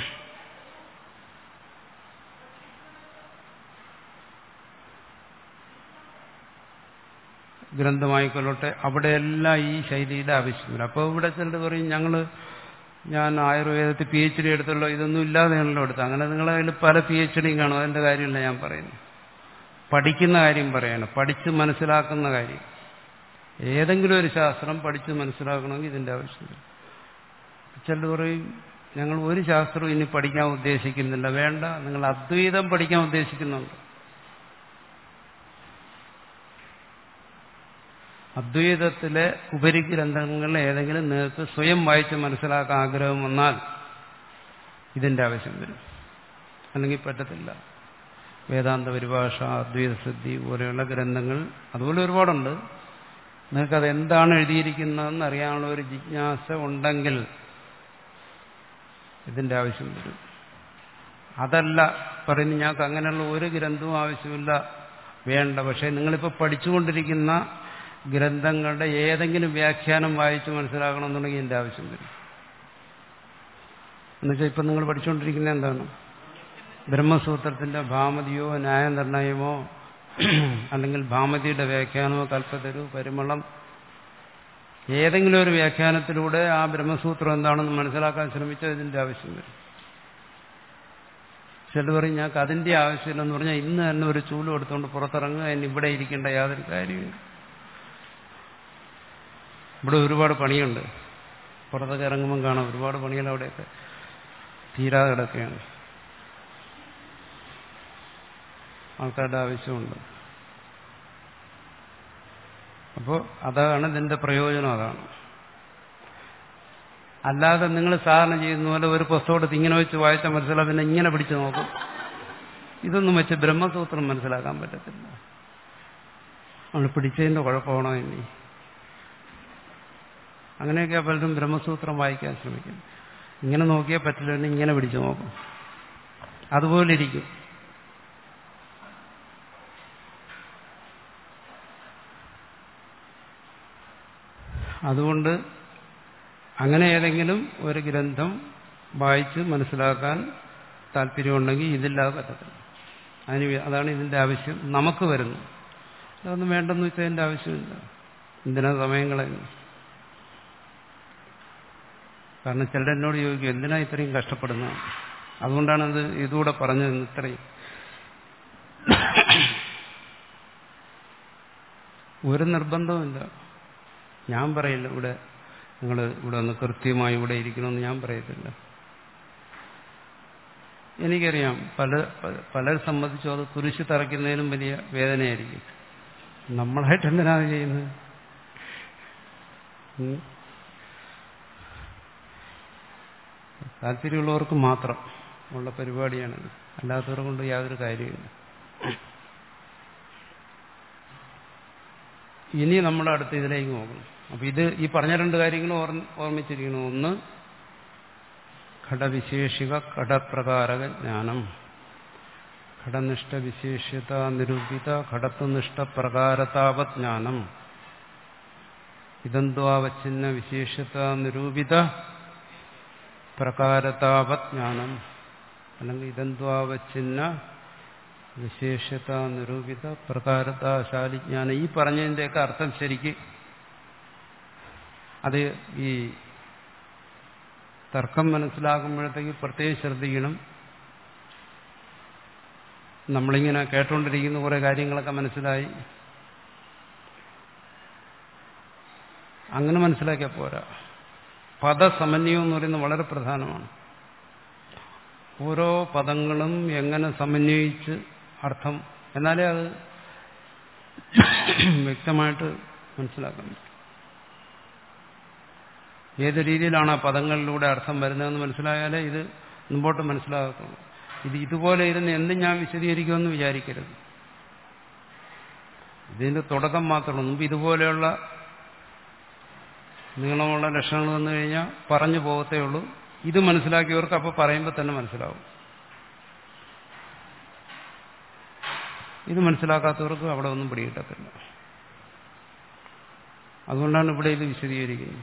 ഗ്രന്ഥമായിക്കൊള്ളട്ടെ അവിടെയെല്ലാം ഈ ശൈലിയുടെ ആവശ്യം വരും. അപ്പോൾ ഇവിടെ ചിലർ പറയും ഞങ്ങൾ ഞാൻ ആയുർവേദത്തിൽ പി എച്ച് ഡി എടുത്തുള്ളൂ, ഇതൊന്നും ഇല്ലാതെയാണല്ലോ എടുത്തത്. അങ്ങനെ നിങ്ങളെ അതിൽ പല പി എച്ച് ഡിയും കാണും. അതിൻ്റെ കാര്യമില്ല ഞാൻ പറയുന്നത്. പഠിക്കുന്ന കാര്യം പറയണം, പഠിച്ച് മനസ്സിലാക്കുന്ന കാര്യം. ഏതെങ്കിലും ഒരു ശാസ്ത്രം പഠിച്ച് മനസ്സിലാക്കണമെങ്കിൽ ഇതിൻ്റെ ആവശ്യമില്ല. ചിലർ പറയും ഞങ്ങൾ ഒരു ശാസ്ത്രവും ഇനി പഠിക്കാൻ ഉദ്ദേശിക്കുന്നില്ല. വേണ്ട, നിങ്ങൾ അദ്വൈതം പഠിക്കാൻ ഉദ്ദേശിക്കുന്നുണ്ട്. അദ്വൈതത്തിലെ ഉപരിഗ്രന്ഥങ്ങൾ ഏതെങ്കിലും നിങ്ങൾക്ക് സ്വയം വായിച്ച് മനസ്സിലാക്കാൻ ആഗ്രഹം വന്നാൽ ഇതിന്റെ ആവശ്യം വരും, അല്ലെങ്കിൽ പറ്റത്തില്ല. വേദാന്ത പരിഭാഷ, അദ്വൈത സിദ്ധി പോലെയുള്ള ഗ്രന്ഥങ്ങൾ അതുപോലെ ഒരുപാടുണ്ട്. നിങ്ങൾക്കത് എന്താണ് എഴുതിയിരിക്കുന്നതെന്ന് അറിയാനുള്ള ഒരു ജിജ്ഞാസ ഉണ്ടെങ്കിൽ ഇതിന്റെ ആവശ്യം വരും. അതല്ല പറയുന്നത് ഞങ്ങൾക്ക് അങ്ങനെയുള്ള ഒരു ഗ്രന്ഥവും ആവശ്യമില്ല, വേണ്ട. പക്ഷേ നിങ്ങളിപ്പോൾ പഠിച്ചുകൊണ്ടിരിക്കുന്ന ഗ്രന്ഥങ്ങളുടെ ഏതെങ്കിലും വ്യാഖ്യാനം വായിച്ച് മനസ്സിലാക്കണമെന്നുണ്ടെങ്കിൽ ഇതിന്റെ ആവശ്യം വരും. എന്നുവെച്ചാൽ ഇപ്പം നിങ്ങൾ പഠിച്ചുകൊണ്ടിരിക്കുന്നത് എന്താണ്? ബ്രഹ്മസൂത്രത്തിന്റെ ഭാമതിയോ ന്യായനിർണയമോ അല്ലെങ്കിൽ ഭാമതിയുടെ വ്യാഖ്യാനമോ കൽപ്പതരു പരിമളം ഏതെങ്കിലും ഒരു വ്യാഖ്യാനത്തിലൂടെ ആ ബ്രഹ്മസൂത്രം എന്താണെന്ന് മനസ്സിലാക്കാൻ ശ്രമിച്ചാൽ ഇതിന്റെ ആവശ്യം വരും. ചിലർ പറയും ഞങ്ങൾക്ക് അതിന്റെ ആവശ്യമില്ലെന്ന് പറഞ്ഞാൽ ഇന്ന് തന്നെ ഒരു ചൂല് എടുത്തുകൊണ്ട് പുറത്തിറങ്ങുക, അതിന് ഇവിടെ ഇരിക്കേണ്ട യാതൊരു കാര്യമില്ല. ഇവിടെ ഒരുപാട് പണിയുണ്ട്. പുറത്തൊക്കെ ഇറങ്ങുമ്പം കാണാം ഒരുപാട് പണികൾ അവിടെയൊക്കെ തീരാതെ കിടക്കുകയാണ്. ആൾക്കാരുടെ ആവശ്യമുണ്ട്. അപ്പോൾ അതാണ് ഇതിന്റെ പ്രയോജനം. അതാണ്. അല്ലാതെ നിങ്ങൾ സാധാരണ ചെയ്യുന്ന പോലെ ഒരു പുസ്തകം എടുത്ത് ഇങ്ങനെ വെച്ച് വായിച്ചാൽ മനസ്സിലാവും, പിന്നെ ഇങ്ങനെ പിടിച്ചു നോക്കും. ഇതൊന്നും വെച്ച് ബ്രഹ്മസൂത്രം മനസ്സിലാക്കാൻ പറ്റത്തില്ല. നമ്മൾ പിടിച്ചതിന്റെ കുഴപ്പമാണോ ഇനി? അങ്ങനെയൊക്കെ പലരും ബ്രഹ്മസൂത്രം വായിക്കാൻ ശ്രമിക്കും. ഇങ്ങനെ നോക്കിയാൽ പറ്റില്ല, ഇങ്ങനെ പിടിച്ചു നോക്കും. അതുപോലെ ഇരിക്കും. അതുകൊണ്ട് അങ്ങനെ ഏതെങ്കിലും ഒരു ഗ്രന്ഥം വായിച്ച് മനസ്സിലാക്കാൻ താല്പര്യമുണ്ടെങ്കിൽ ഇതില്ലാതെ പറ്റത്തില്ല. അതിന് അതാണ് ഇതിന്റെ ആവശ്യം നമുക്ക് വരുന്നത്. അതൊന്നും വേണ്ടെന്ന് വെച്ചാൽ അതിന്റെ ആവശ്യമില്ല. എന്തിനാ സമയം കളയുന്നു? കാരണം ചിലർ എന്നോട് ചോദിക്കും എന്തിനാ ഇത്രയും കഷ്ടപ്പെടുന്നത്. അതുകൊണ്ടാണ് അത് ഇതുകൂടെ പറഞ്ഞത്. ഇത്രയും ഒരു നിർബന്ധവുമില്ല. ഞാൻ പറയില്ല ഇവിടെ നിങ്ങൾ ഇവിടെ ഒന്ന് കൃത്യമായി ഇവിടെ ഇരിക്കണമെന്ന് ഞാൻ പറയത്തില്ല. എനിക്കറിയാം പല പലരെ സംബന്ധിച്ചും അത് കുരിശ് തറയ്ക്കുന്നതിനും വലിയ വേദനയായിരിക്കും. നമ്മളായിട്ട് എന്തിനാണ് ചെയ്യുന്നത്? താല്പര്യമുള്ളവർക്ക് മാത്രം ഉള്ള പരിപാടിയാണത്. അല്ലാത്തവരെ കൊണ്ട് യാതൊരു കാര്യമില്ല. ഇനി നമ്മുടെ അടുത്ത് ഇതിലേക്ക് നോക്കണം. അപ്പൊ ഇത് ഈ പറഞ്ഞ രണ്ട് കാര്യങ്ങളും ഓർമ്മിച്ചിരിക്കണം. ഒന്ന്, ഘടവിശേഷിക ഘടപ്രകാരക ജ്ഞാനം. ഘടനിഷ്ഠ വിശേഷ്യത നിരൂപിത ഘടത്വനിഷ്ഠ പ്രകാരതാവജ്ഞാനം. ഇതന്ത്വാവച്ഛിന്ന വിശേഷ്യത നിരൂപിത പ്രകാരതാവജ്ഞാനം. അല്ലെങ്കിൽ ഇതന്ത്വാവച്ഛിന്ന വിശേഷ്യത നിരൂപിത പ്രകാരതാശാലിജ്ഞാനം. ഈ പറഞ്ഞതിൻ്റെയൊക്കെ അർത്ഥം ശരിക്ക് അത് ഈ തർക്കം മനസ്സിലാക്കുമ്പോഴത്തേക്ക് പ്രത്യേകം ശ്രദ്ധിക്കണം. നമ്മളിങ്ങനെ കേട്ടുകൊണ്ടിരിക്കുന്ന കുറേ കാര്യങ്ങളൊക്കെ മനസ്സിലായി, അങ്ങനെ മനസ്സിലാക്കിയാൽ പോരാ. പദസമന്വയം എന്ന് പറയുന്നത് വളരെ പ്രധാനമാണ്. ഓരോ പദങ്ങളും എങ്ങനെ സമന്വയിച്ച് അർത്ഥം, എന്നാലേ അത് വ്യക്തമായിട്ട് മനസ്സിലാക്കാൻ പറ്റും. ഏത് രീതിയിലാണ് ആ പദങ്ങളിലൂടെ അർത്ഥം വരുന്നതെന്ന് മനസ്സിലായാലേ ഇത് മുമ്പോട്ട് മനസ്സിലാകത്തുള്ളൂ. ഇത് ഇതുപോലെ ഇരുന്ന് എന്തും ഞാൻ വിശദീകരിക്കുമെന്ന് വിചാരിക്കരുത്. ഇതിന്റെ തുടക്കം മാത്രമേ മുമ്പ് ഇതുപോലെയുള്ള നീളമുള്ള ലക്ഷണങ്ങൾ വന്നു കഴിഞ്ഞാൽ പറഞ്ഞു പോകത്തേ ഉള്ളൂ. ഇത് മനസ്സിലാക്കിയവർക്ക് അപ്പോൾ പറയുമ്പോൾ തന്നെ മനസ്സിലാവും. ഇത് മനസ്സിലാക്കാത്തവർക്ക് അവിടെ ഒന്നും പിടികിട്ടത്തില്ല. അതുകൊണ്ടാണ് ഇവിടെ ഇത് വിശദീകരിക്കുന്നത്.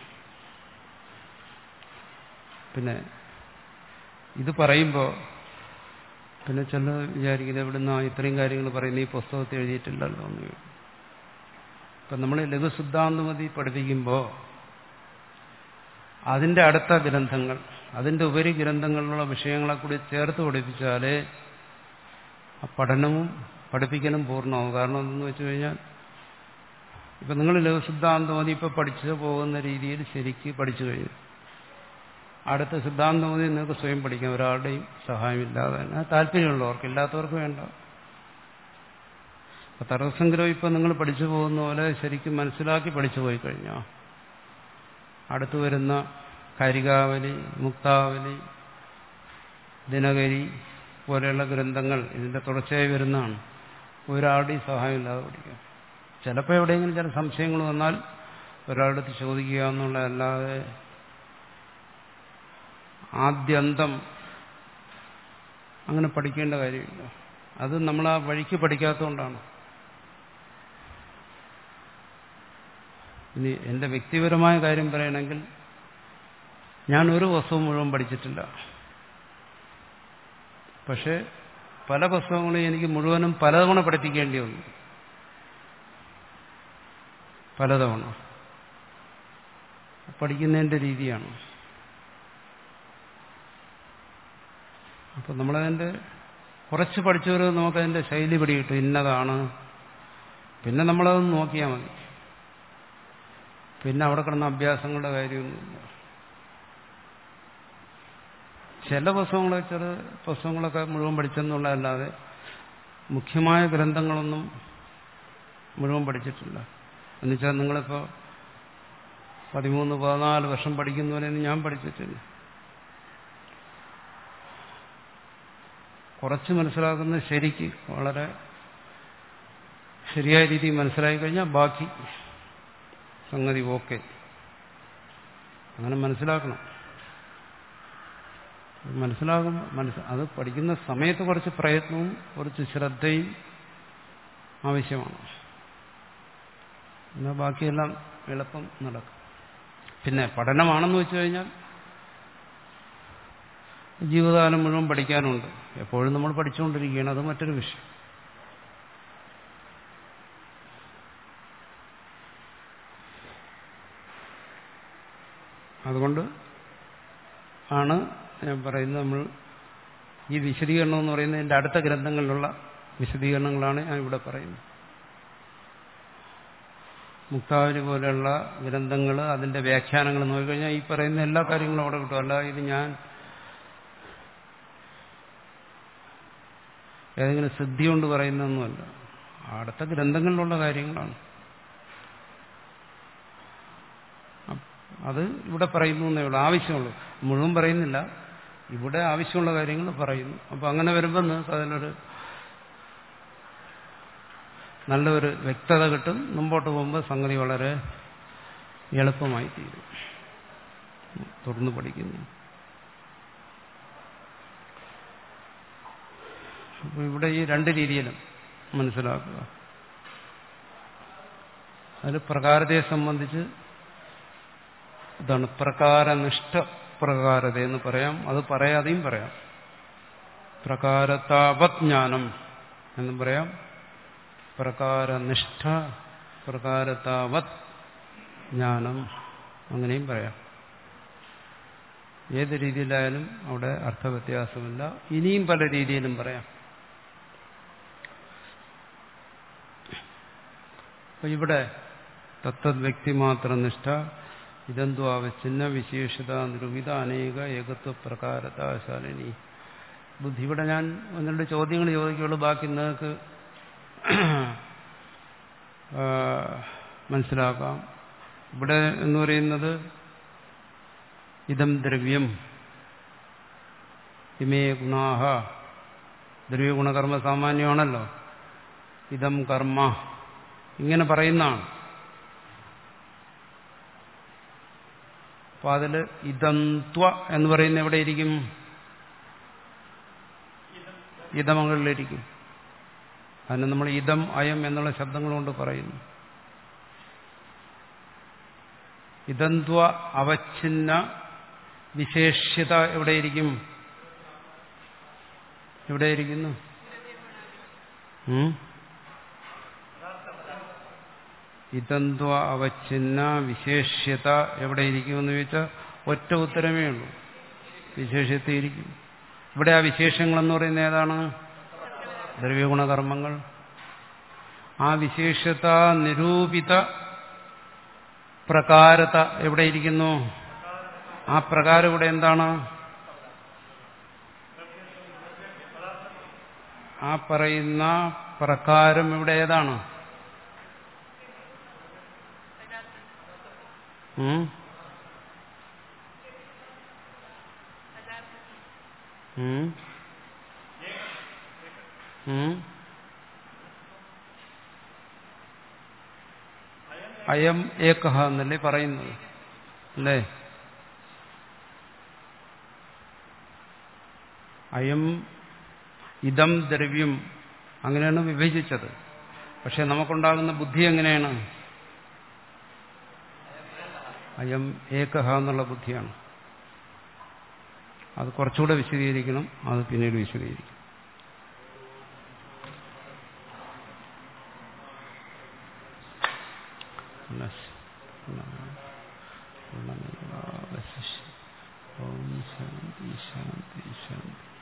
പിന്നെ ഇത് പറയുമ്പോൾ പിന്നെ ചില വിചാരിക്കുന്നത് എവിടുന്ന ഇത്രയും കാര്യങ്ങൾ പറയുന്ന ഈ പുസ്തകത്തിൽ എഴുതിയിട്ടില്ലല്ലോ എന്ന്. ഇപ്പം നമ്മൾ ലഘുസിദ്ധാന്തമതി പഠിപ്പിക്കുമ്പോൾ അതിൻ്റെ അടുത്ത ഗ്രന്ഥങ്ങൾ, അതിൻ്റെ ഉപരി ഗ്രന്ഥങ്ങളിലുള്ള വിഷയങ്ങളെ കൂടി ചേർത്ത് പഠിപ്പിച്ചാലേ ആ പഠനവും പഠിപ്പിക്കലും പൂർണ്ണമാവും. കാരണം എന്തെന്ന് വെച്ച് കഴിഞ്ഞാൽ ഇപ്പം നിങ്ങൾ ലഘുസിദ്ധാന്തമതി ഇപ്പോൾ പഠിച്ചു പോകുന്ന രീതിയിൽ ശരിക്ക് പഠിച്ചു കഴിഞ്ഞു. അടുത്ത സിദ്ധാന്തമതി നിങ്ങൾക്ക് സ്വയം പഠിക്കാം, ഒരാളുടെയും സഹായമില്ലാതെ തന്നെ. താല്പര്യമുള്ളവർക്ക്, ഇല്ലാത്തവർക്ക് വേണ്ട. അപ്പം തർക്കസംഗ്രഹം ഇപ്പം നിങ്ങൾ പഠിച്ചു പോകുന്ന പോലെ ശരിക്കും മനസ്സിലാക്കി പഠിച്ചു പോയി കഴിഞ്ഞാൽ അടുത്തു വരുന്ന കാരികാവലി, മുക്താവലി, ദിനകരി പോലെയുള്ള ഗ്രന്ഥങ്ങൾ ഇതിൻ്റെ തുടർച്ചയായി വരുന്നതാണ്. ഒരാളുടെയും സഹായമില്ലാതെ പഠിക്കാം. ചിലപ്പോൾ എവിടെയെങ്കിലും ചില സംശയങ്ങൾ വന്നാൽ ഒരാളുടെ അടുത്ത് ചോദിക്കുക എന്നുള്ളതല്ലാതെ ആദ്യന്തം അങ്ങനെ പഠിക്കേണ്ട കാര്യമില്ല. അത് നമ്മൾ ആ വഴിക്ക് പഠിക്കാത്തതുകൊണ്ടാണ്. ഇനി എൻ്റെ വ്യക്തിപരമായ കാര്യം പറയണമെങ്കിൽ ഞാൻ ഒരു പുസ്തകം മുഴുവൻ പഠിച്ചിട്ടില്ല. പക്ഷെ പല പുസ്തകങ്ങളും എനിക്ക് മുഴുവനും പലതവണ പഠിപ്പിക്കേണ്ടി വന്നു. പലതവണ പഠിക്കുന്നതിൻ്റെ രീതിയാണ്. അപ്പം നമ്മളതിൻ്റെ കുറച്ച് പഠിച്ചവർ നമുക്കതിൻ്റെ ശൈലി പിടികിട്ടും, ഇന്നതാണ്. പിന്നെ നമ്മളത് നോക്കിയാൽ മതി. പിന്നെ അവിടെ കിടന്ന അഭ്യാസങ്ങളുടെ കാര്യമൊന്നുമില്ല. ചില പുസ്തകങ്ങൾ, ചെറു പുസ്തകങ്ങളൊക്കെ മുഴുവൻ പഠിച്ചെന്നുള്ളതല്ലാതെ മുഖ്യമായ ഗ്രന്ഥങ്ങളൊന്നും മുഴുവൻ പഠിച്ചിട്ടില്ല. എന്നുവെച്ചാൽ നിങ്ങളിപ്പോൾ പതിമൂന്ന് പതിനാല് വർഷം പഠിക്കുന്നവരെയൊന്നും ഞാൻ പഠിച്ചിട്ടില്ല. കുറച്ച് മനസ്സിലാക്കുന്നത് ശരിക്ക് വളരെ ശരിയായ രീതിയിൽ മനസ്സിലാക്കി കഴിഞ്ഞാൽ ബാക്കി സംഗതി ഓക്കെ. അങ്ങനെ മനസ്സിലാക്കണം. മനസ്സിലാകും മനസ്സ് അത് പഠിക്കുന്ന സമയത്ത് കുറച്ച് പ്രയത്നവും കുറച്ച് ശ്രദ്ധയും ആവശ്യമാണ്. എന്നാൽ ബാക്കിയെല്ലാം എളുപ്പം നടക്കും. പിന്നെ പഠനമാണെന്ന് വെച്ചു കഴിഞ്ഞാൽ ജീവിതകാലം മുഴുവൻ പഠിക്കാനുണ്ട്. എപ്പോഴും നമ്മൾ പഠിച്ചുകൊണ്ടിരിക്കുകയാണ്, അത് മറ്റൊരു വിഷയം. അതുകൊണ്ട് ആണ് ഞാൻ പറയുന്നത്, നമ്മൾ ഈ വിശദീകരണം എന്ന് പറയുന്നത് എൻ്റെ അടുത്ത ഗ്രന്ഥങ്ങളിലുള്ള വിശദീകരണങ്ങളാണ് ഞാൻ ഇവിടെ പറയുന്നത്. മുക്താവലി പോലെയുള്ള ഗ്രന്ഥങ്ങൾ, അതിൻ്റെ വ്യാഖ്യാനങ്ങൾ നോക്കിക്കഴിഞ്ഞാൽ ഈ പറയുന്ന എല്ലാ കാര്യങ്ങളും അവിടെ കിട്ടും. അല്ല ഇത് ഞാൻ ഏതെങ്കിലും സിദ്ധി കൊണ്ട് പറയുന്നതൊന്നുമല്ല, അടുത്ത ഗ്രന്ഥങ്ങളിലുള്ള കാര്യങ്ങളാണ്. അത് ഇവിടെ പറയുന്നു എന്നേ ഉള്ളൂ, ആവശ്യമുള്ളൂ. മുഴുവൻ പറയുന്നില്ല, ഇവിടെ ആവശ്യമുള്ള കാര്യങ്ങൾ പറയുന്നു. അപ്പം അങ്ങനെ വരുമ്പോൾ നിങ്ങൾക്ക് അതിനൊരു നല്ലൊരു വ്യക്തത കിട്ടും. മുമ്പോട്ട് പോകുമ്പോൾ സംഗതി വളരെ എളുപ്പമായി തീരും തുടർന്ന് പഠിക്കുന്നു. അപ്പോൾ ഇവിടെ ഈ രണ്ട് രീതിയിലും മനസ്സിലാക്കുക. അതിൽ പ്രകാരതയെ സംബന്ധിച്ച് ഇതാണ് പ്രകാരനിഷ്ഠ പ്രകാരത എന്ന് പറയാം. അത് പറയാതെയും പറയാം. പ്രകാരതാവജ്ഞാനം എന്നും പറയാം. പ്രകാരനിഷ്ഠ പ്രകാരതാവത് ജ്ഞാനം അങ്ങനെയും പറയാം. ഏത് രീതിയിലായാലും അവിടെ അർത്ഥവ്യത്യാസമില്ല. ഇനിയും പല രീതിയിലും പറയാം. അപ്പൊ ഇവിടെ തത്തത് വ്യക്തിമാത്ര നിഷ്ഠ ഇതെന്തു ആവശ്യന്ന വിശേഷത നിരൂപിത അനേക ഏകത്വ പ്രകാരതാശാലിനി ബുദ്ധി. ഇവിടെ ഞാൻ ഒന്ന് രണ്ട് ചോദ്യങ്ങൾ ചോദിക്കുകയുള്ളൂ. ബാക്കി നിങ്ങൾക്ക് മനസ്സിലാക്കാം. ഇവിടെ എന്ന് പറയുന്നത് ഇതം ദ്രവ്യം ഇമേ ഗുണാഹ, ദ്രവ്യഗുണകർമ്മ സാമാന്യമാണല്ലോ. ഇതം കർമ്മ ഇങ്ങനെ പറയുന്നതാണ്. അപ്പൊ അതിൽ ഇതന്ത്വ എന്ന് പറയുന്ന എവിടെയിരിക്കും? ഇതമങ്ങളിലിരിക്കും. അതിന് നമ്മൾ ഇതം അയം എന്നുള്ള ശബ്ദങ്ങൾ കൊണ്ട് പറയുന്നു. ഇതന്ത്വ അവച്ഛിന്ന വിശേഷ്യത എവിടെയിരിക്കും? എവിടെയിരിക്കുന്നു? ഇതന്ത്വ അവച്ഛിന്ന വിശേഷ്യത എവിടെയിരിക്കുമെന്ന് ചോദിച്ചാൽ ഒറ്റ ഉത്തരമേ ഉള്ളൂ, വിശേഷ്യതയിരിക്കും. ഇവിടെ ആ വിശേഷങ്ങളെന്ന് പറയുന്നത് ഏതാണ്? ദ്രവ്യഗുണകർമ്മങ്ങൾ. ആ വിശേഷത നിരൂപിത പ്രകാരത എവിടെയിരിക്കുന്നു? ആ പ്രകാരം ഇവിടെ എന്താണ്? ആ പറയുന്ന പ്രകാരം ഇവിടെ ഏതാണ്? ഉം ഉം ഉം അയം ഏകഹ എന്നല്ലേ പറയുന്നത്, അല്ലേ? അയം ഇതം ദ്രവ്യം അങ്ങനെയാണ് വിഭജിച്ചത്. പക്ഷെ നമുക്കുണ്ടാകുന്ന ബുദ്ധി എങ്ങനെയാണ്? അയം ഏകഹ എന്നുള്ള ബുദ്ധിയാണ്. അത് കുറച്ചുകൂടെ വിശദീകരിക്കണം. അത് പിന്നീട് വിശദീകരിക്കും. ഓം ശാന്തി ശാന്തി ശാന്തി.